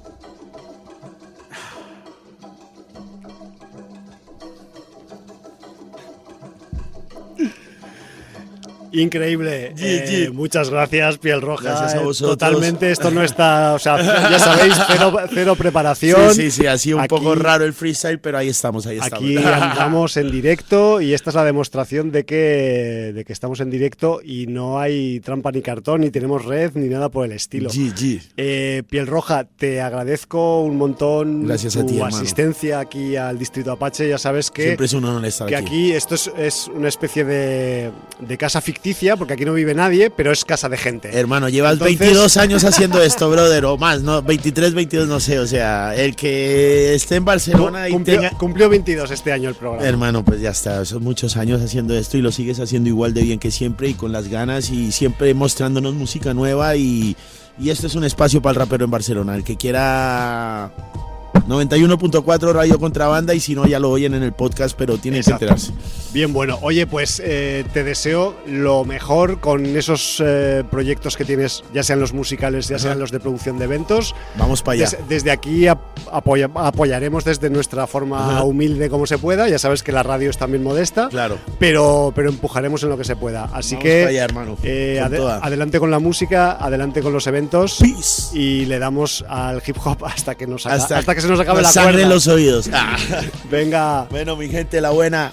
Increíble. G, eh, G. Muchas gracias, Piel Roja. Gracias a vosotros. Totalmente, esto no está, o sea, ya sabéis, cero, cero preparación. Sí, sí, sí, ha sido un Aquí- poco raro el freestyle, pero ahí estamos, ahí estamos. Aquí andamos en directo y esta es la demostración de que, de que estamos en directo y no hay trampa ni cartón, ni tenemos red, ni nada por el estilo. G, G. Eh, Piel Roja, te agradezco un montón Gracias tu a ti, hermano. asistencia aquí al Distrito Apache. Ya sabes que, Siempre es un honor estar que aquí. aquí esto es, es una especie de, de casa ficticia, porque aquí no vive nadie, pero es casa de gente. Hermano, llevas Entonces- veintidós años haciendo esto, brother, o más, ¿no? veintitrés, veintidós, no sé, o sea, el que esté en Barcelona y Cumplió, tenga... cumplió veintidós este año el programa. Hermano, pues ya está, son muchos años haciendo esto y lo sigues haciendo igual de bien que siempre y con las ganas y siempre mostrándonos música nueva y, y esto es un espacio para el rapero en Barcelona. El que quiera noventa y uno punto cuatro Radio Contrabanda y si no ya lo oyen en el podcast, pero tienen Exacto. que enterarse. Bien, bueno, oye, pues eh, te deseo lo mejor con esos eh, proyectos que tienes, ya sean los musicales, ya Ajá. sean los de producción de eventos. Vamos para allá. Des- desde aquí ap- apoya- apoyaremos desde nuestra forma Ajá. humilde como se pueda. Ya sabes que la radio es también modesta, Claro. pero, pero empujaremos en lo que se pueda. Así Vamos que para allá, hermano. eh, Con ade- toda. adelante con la música, adelante con los eventos. Peace. Y le damos al hip hop hasta que nos haga- Hasta, hasta que se nos acabe la sangre cuerda. en los oídos. Ah. Venga. Bueno, mi gente, la buena.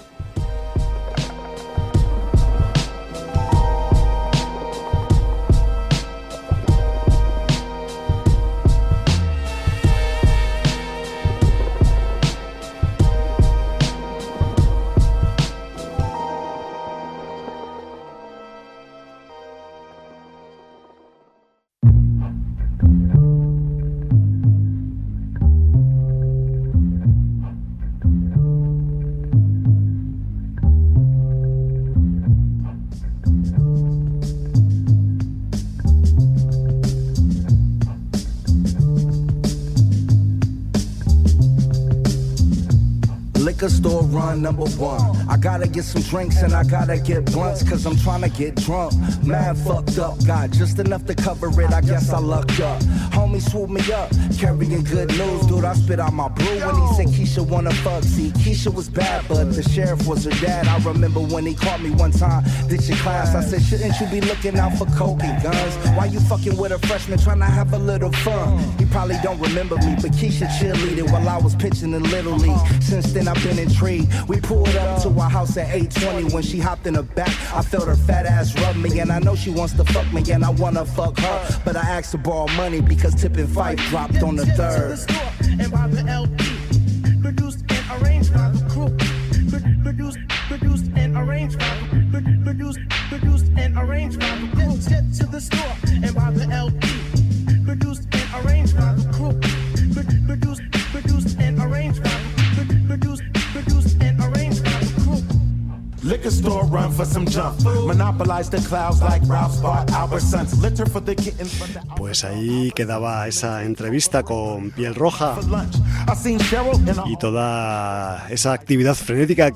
Liquor store run number one. I gotta get some drinks and I gotta get blunts cause I'm trying to get drunk. Mad fucked up, got just enough to cover it, I guess I lucked up. Homie swooped me up, carrying good news. Dude, I spit out my brew when he said Keisha wanna fuck. See, Keisha was bad, but the sheriff was her dad. I remember when he caught me one time, ditching class. I said, shouldn't you be looking out for coke and guns? Why you fucking with a freshman trying to have a little fun? He probably don't remember me, but Keisha cheerleaded while I was pitching in Little League. Since then I've been intrigued. We pulled up to our house at eight twenty. When she hopped in the back, I felt her fat ass rub me. And I know she wants to fuck me and I wanna fuck her. But I asked to borrow money because Tip and Fife dropped on the third. And by the L P, produced and arranged by the crew. Pro- Produced, produced and arranged by the pro- produced, produced and arranged by the crew. Step to the store and by the L P, produced and arranged by the crew. Pro- Produced, produced and arranged by the pro- produced, produced and arranged by the crew. Liquor store run for some junk. Monopolize the clouds like Ralph Bart Albertsons. Litter for the kittens from the Pues ahí quedaba esa entrevista con Piel Roja I seen Cheryl in a y toda esa actividad frenética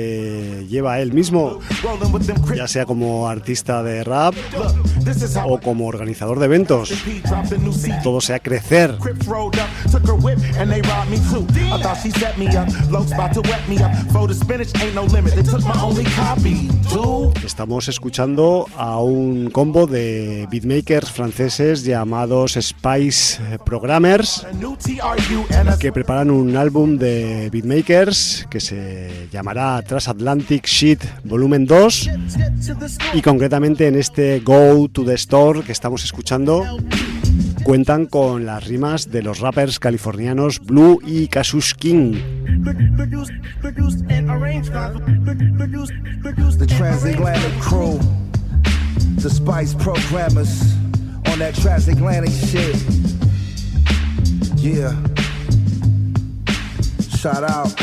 que lleva él mismo, rolling with them crips. ya sea como artista de rap Look, this is how o como organizador de eventos. P dropped the new C D. Todo sea crecer. Crips rolled up, took her whip, and they robbed me too. I thought she set me up. Loke's about to wet me up. For the spinach, ain't no limit. They took my only copy. Estamos escuchando a un combo de beatmakers franceses llamados Spice Programmers, que preparan un álbum de beatmakers que se llamará Transatlantic Shit Volumen dos, y concretamente en este Go to the Store que estamos escuchando cuentan con las rimas de los rappers californianos Blue y Cassius King. The transatlantic crew, the Spice Programmers on that transatlantic shit. Yeah. Shout out.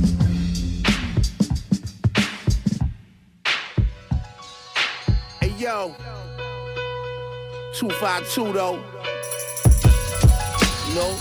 Hey yo, two five two though. You know,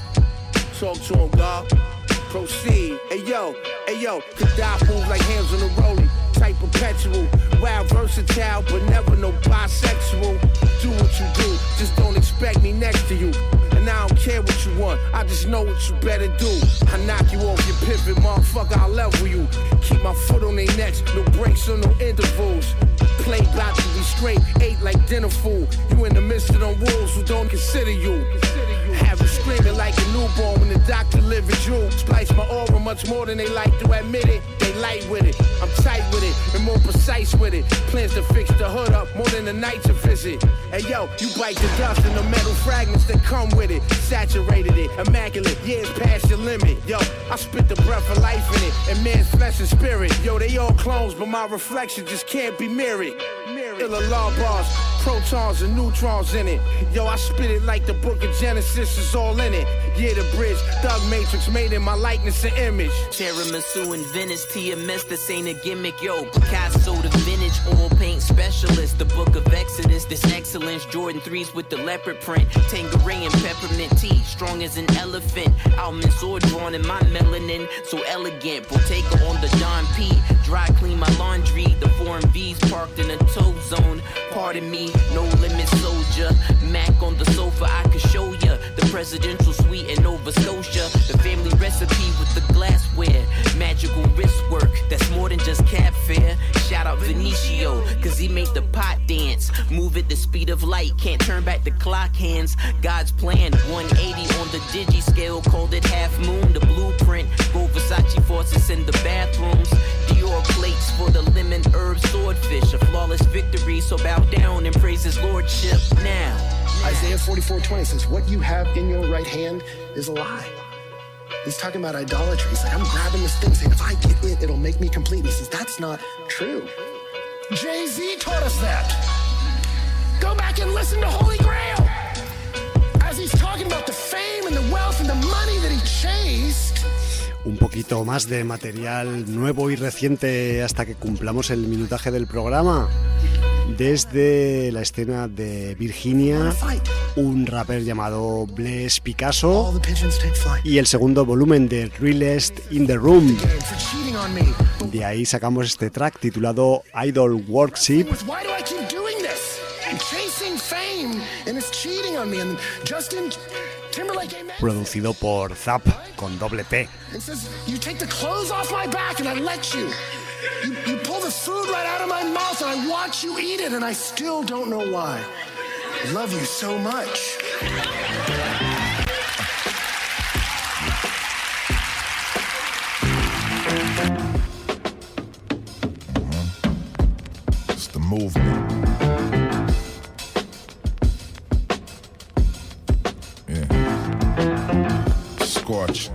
talk to him, God. Proceed. Hey yo, hey yo, could die move like hands on the rollie. Type perpetual, wild versatile, but never no bisexual. Do what you do, just don't expect me next to you. And I don't care what you want, I just know what you better do. I knock you off your pivot, motherfucker, I'll level you. Keep my foot on their necks, no breaks or no intervals. Play about to be straight, ate like dinner food. You in the midst of them wolves who don't consider you. Have you screaming like a newborn when the doctor delivered you. Splice my aura much more than they like to admit it. They light with it, I'm tight with it, and more precise with it. Plans to fix the hood up more than a night to visit. Hey yo, you bite the dust and the metal fragments that come with it. Saturated it, immaculate, years past your limit. Yo, I spit the breath of life in it, and man's flesh and spirit. Yo, they all clones, but my reflection just can't be mirrored. Illa law bars, protons and neutrons in it. Yo, I spit it like the book of Genesis is all in it. Yeah, the bridge, Thug Matrix made in my likeness and image. Tiramisu and Venice, T M S, this ain't a gimmick. Yo, Picasso, the vintage oil paint specialist. The book of Exodus, this excellence. Jordan threes with the leopard print. Tangeray and peppermint tea, strong as an elephant. Almond sword drawn in my melanin, so elegant. Bottega on the Don P. Dry clean my laundry. The foreign V's parked in a tow zone. Pardon me, no limit soldier. Mac on the sofa, I could show ya. The presidential suite in Nova Scotia. The family recipe with the glassware. Magical wrist work, that's more than just cab fare. Shout out Vinicio, cause he made the pot dance. Move at the speed of light, can't turn back the clock hands. God's plan, one eighty on the digi scale, called it half moon. The blueprint, go Versace faucets in the bathrooms. Dior plates for the lemon herb swordfish. A flawless victory, so bow down and praise his lordship now. Isaiah forty-four twenty says, what you have in your right hand is a lie. He's talking about idolatry. He's like, I'm grabbing this thing, saying, if I get it, it'll make me complete. He says, that's not true. Jay-Z taught us that. Go back and listen to Holy Grail. As he's talking about the fame and the wealth and the money that he chased. Un poquito más de material nuevo y reciente hasta que cumplamos el minutaje del programa. Desde la escena de Virginia, un rapper llamado Bless Picasso y el segundo volumen de Realest in the Room. De ahí sacamos este track titulado Idol Worship, producido por Zap con doble P. You, you pull the food right out of my mouth and I watch you eat it and I still don't know why. I love you so much. It's the movement. Yeah. Scorch.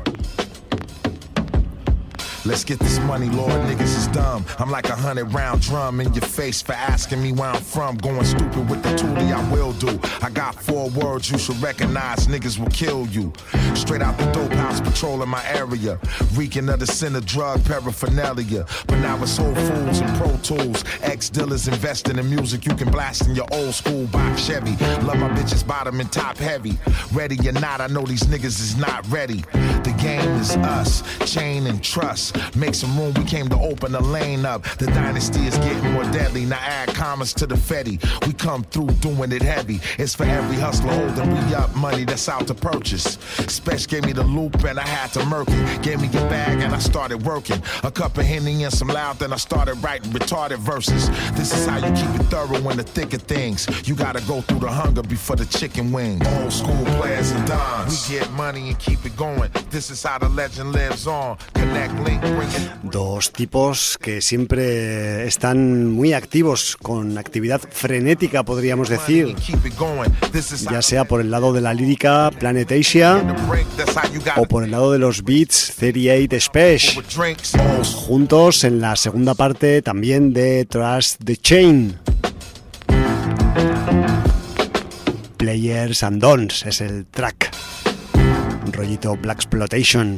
Let's get this money, Lord, niggas is dumb. I'm like a hundred round drum in your face for asking me where I'm from. Going stupid with the toolie, I will do. I got four words you should recognize, niggas will kill you. Straight out the dope house, patrolling my area. Reeking of the sin of drug paraphernalia. But now it's Whole Foods and Pro Tools. Ex-dealers investing in music you can blast in your old school box Chevy. Love my bitches bottom and top heavy. Ready or not, I know these niggas is not ready. The game is us, chain and trust. Make some room, we came to open the lane up. The dynasty is getting more deadly. Now add commas to the Fetty. We come through doing it heavy. It's for every hustler holding re up money that's out to purchase. Spesh gave me the loop and I had to murk it. Gave me your bag and I started working. A cup of Henny and some loud, then I started writing retarded verses. This is how you keep it thorough in the thick of things. You gotta go through the hunger before the chicken wings. Old school players and dons. We get money and keep it going. This is how the legend lives on. Connect, link, bring it. Dos tipos que siempre están muy activos, con actividad frenética, podríamos decir, ya sea por el lado de la lírica Planet Asia o por el lado de los beats treinta y ocho Spesh, juntos en la segunda parte también de Trust the Chain. Players and Dons es el track, un rollito Blaxploitation.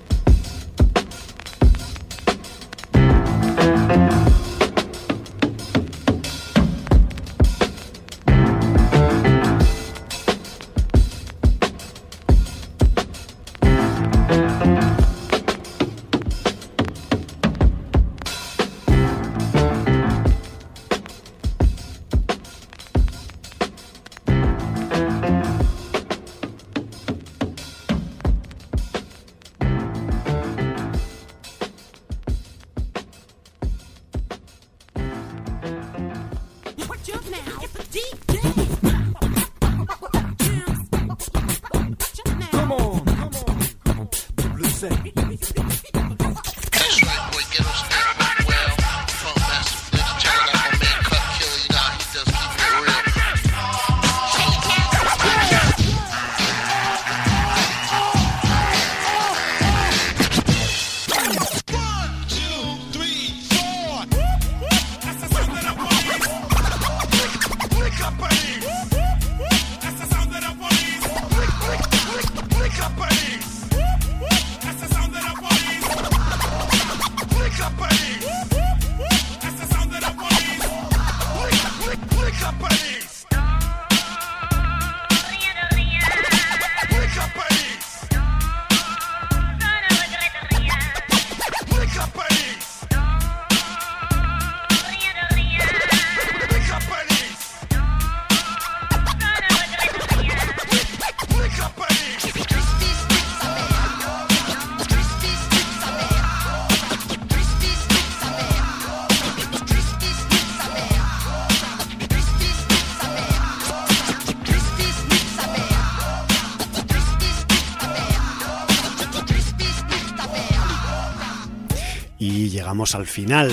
Y llegamos al final.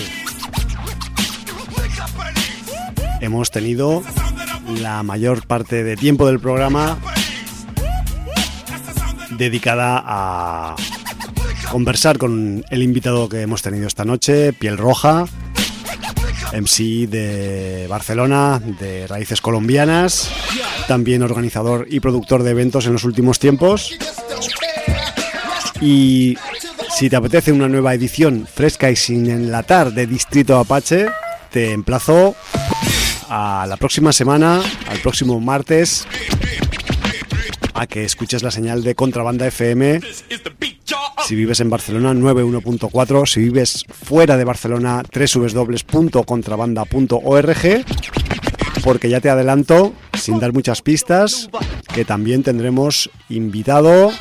Hemos tenido la mayor parte de tiempo del programa dedicada a conversar con el invitado que hemos tenido esta noche, Piel Roja, M C de Barcelona, de raíces colombianas, también organizador y productor de eventos en los últimos tiempos. Y si te apetece una nueva edición fresca y sin enlatar de Distrito Apache, te emplazo a la próxima semana, al próximo martes, a que escuches la señal de Contrabanda F M. Si vives en Barcelona, noventa y uno punto cuatro. Si vives fuera de Barcelona, doble u doble u doble u punto contrabanda punto org. Porque ya te adelanto, sin dar muchas pistas, que también tendremos invitado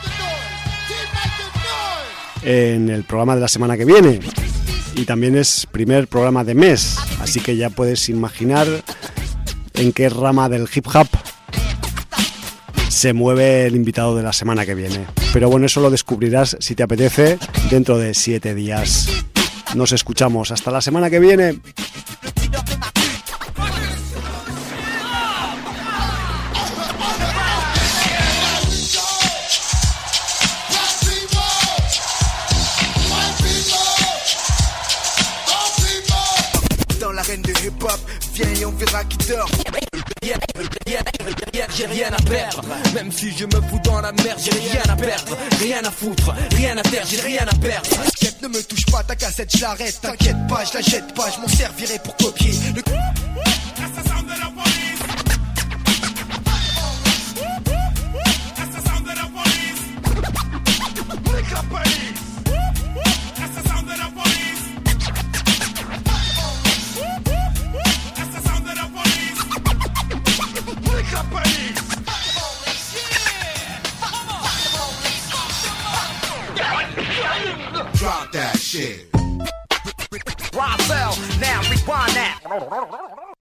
en el programa de la semana que viene. Y también es primer programa de mes, así que ya puedes imaginar en qué rama del hip hop se mueve el invitado de la semana que viene. Pero bueno, eso lo descubrirás, si te apetece, dentro de siete días. Nos escuchamos hasta la semana que viene. Et on verra qui dort. J'ai rien à perdre. Même si je me fous dans la merde, j'ai rien à perdre. Rien à foutre, rien à faire, j'ai rien à perdre. T'inquiète, ne me touche pas, ta cassette, je l'arrête. T'inquiète pas, je la jette pas, je m'en servirai pour copier. Le... That's the sound of the police. Drop that shit. Roswell, now rewind that.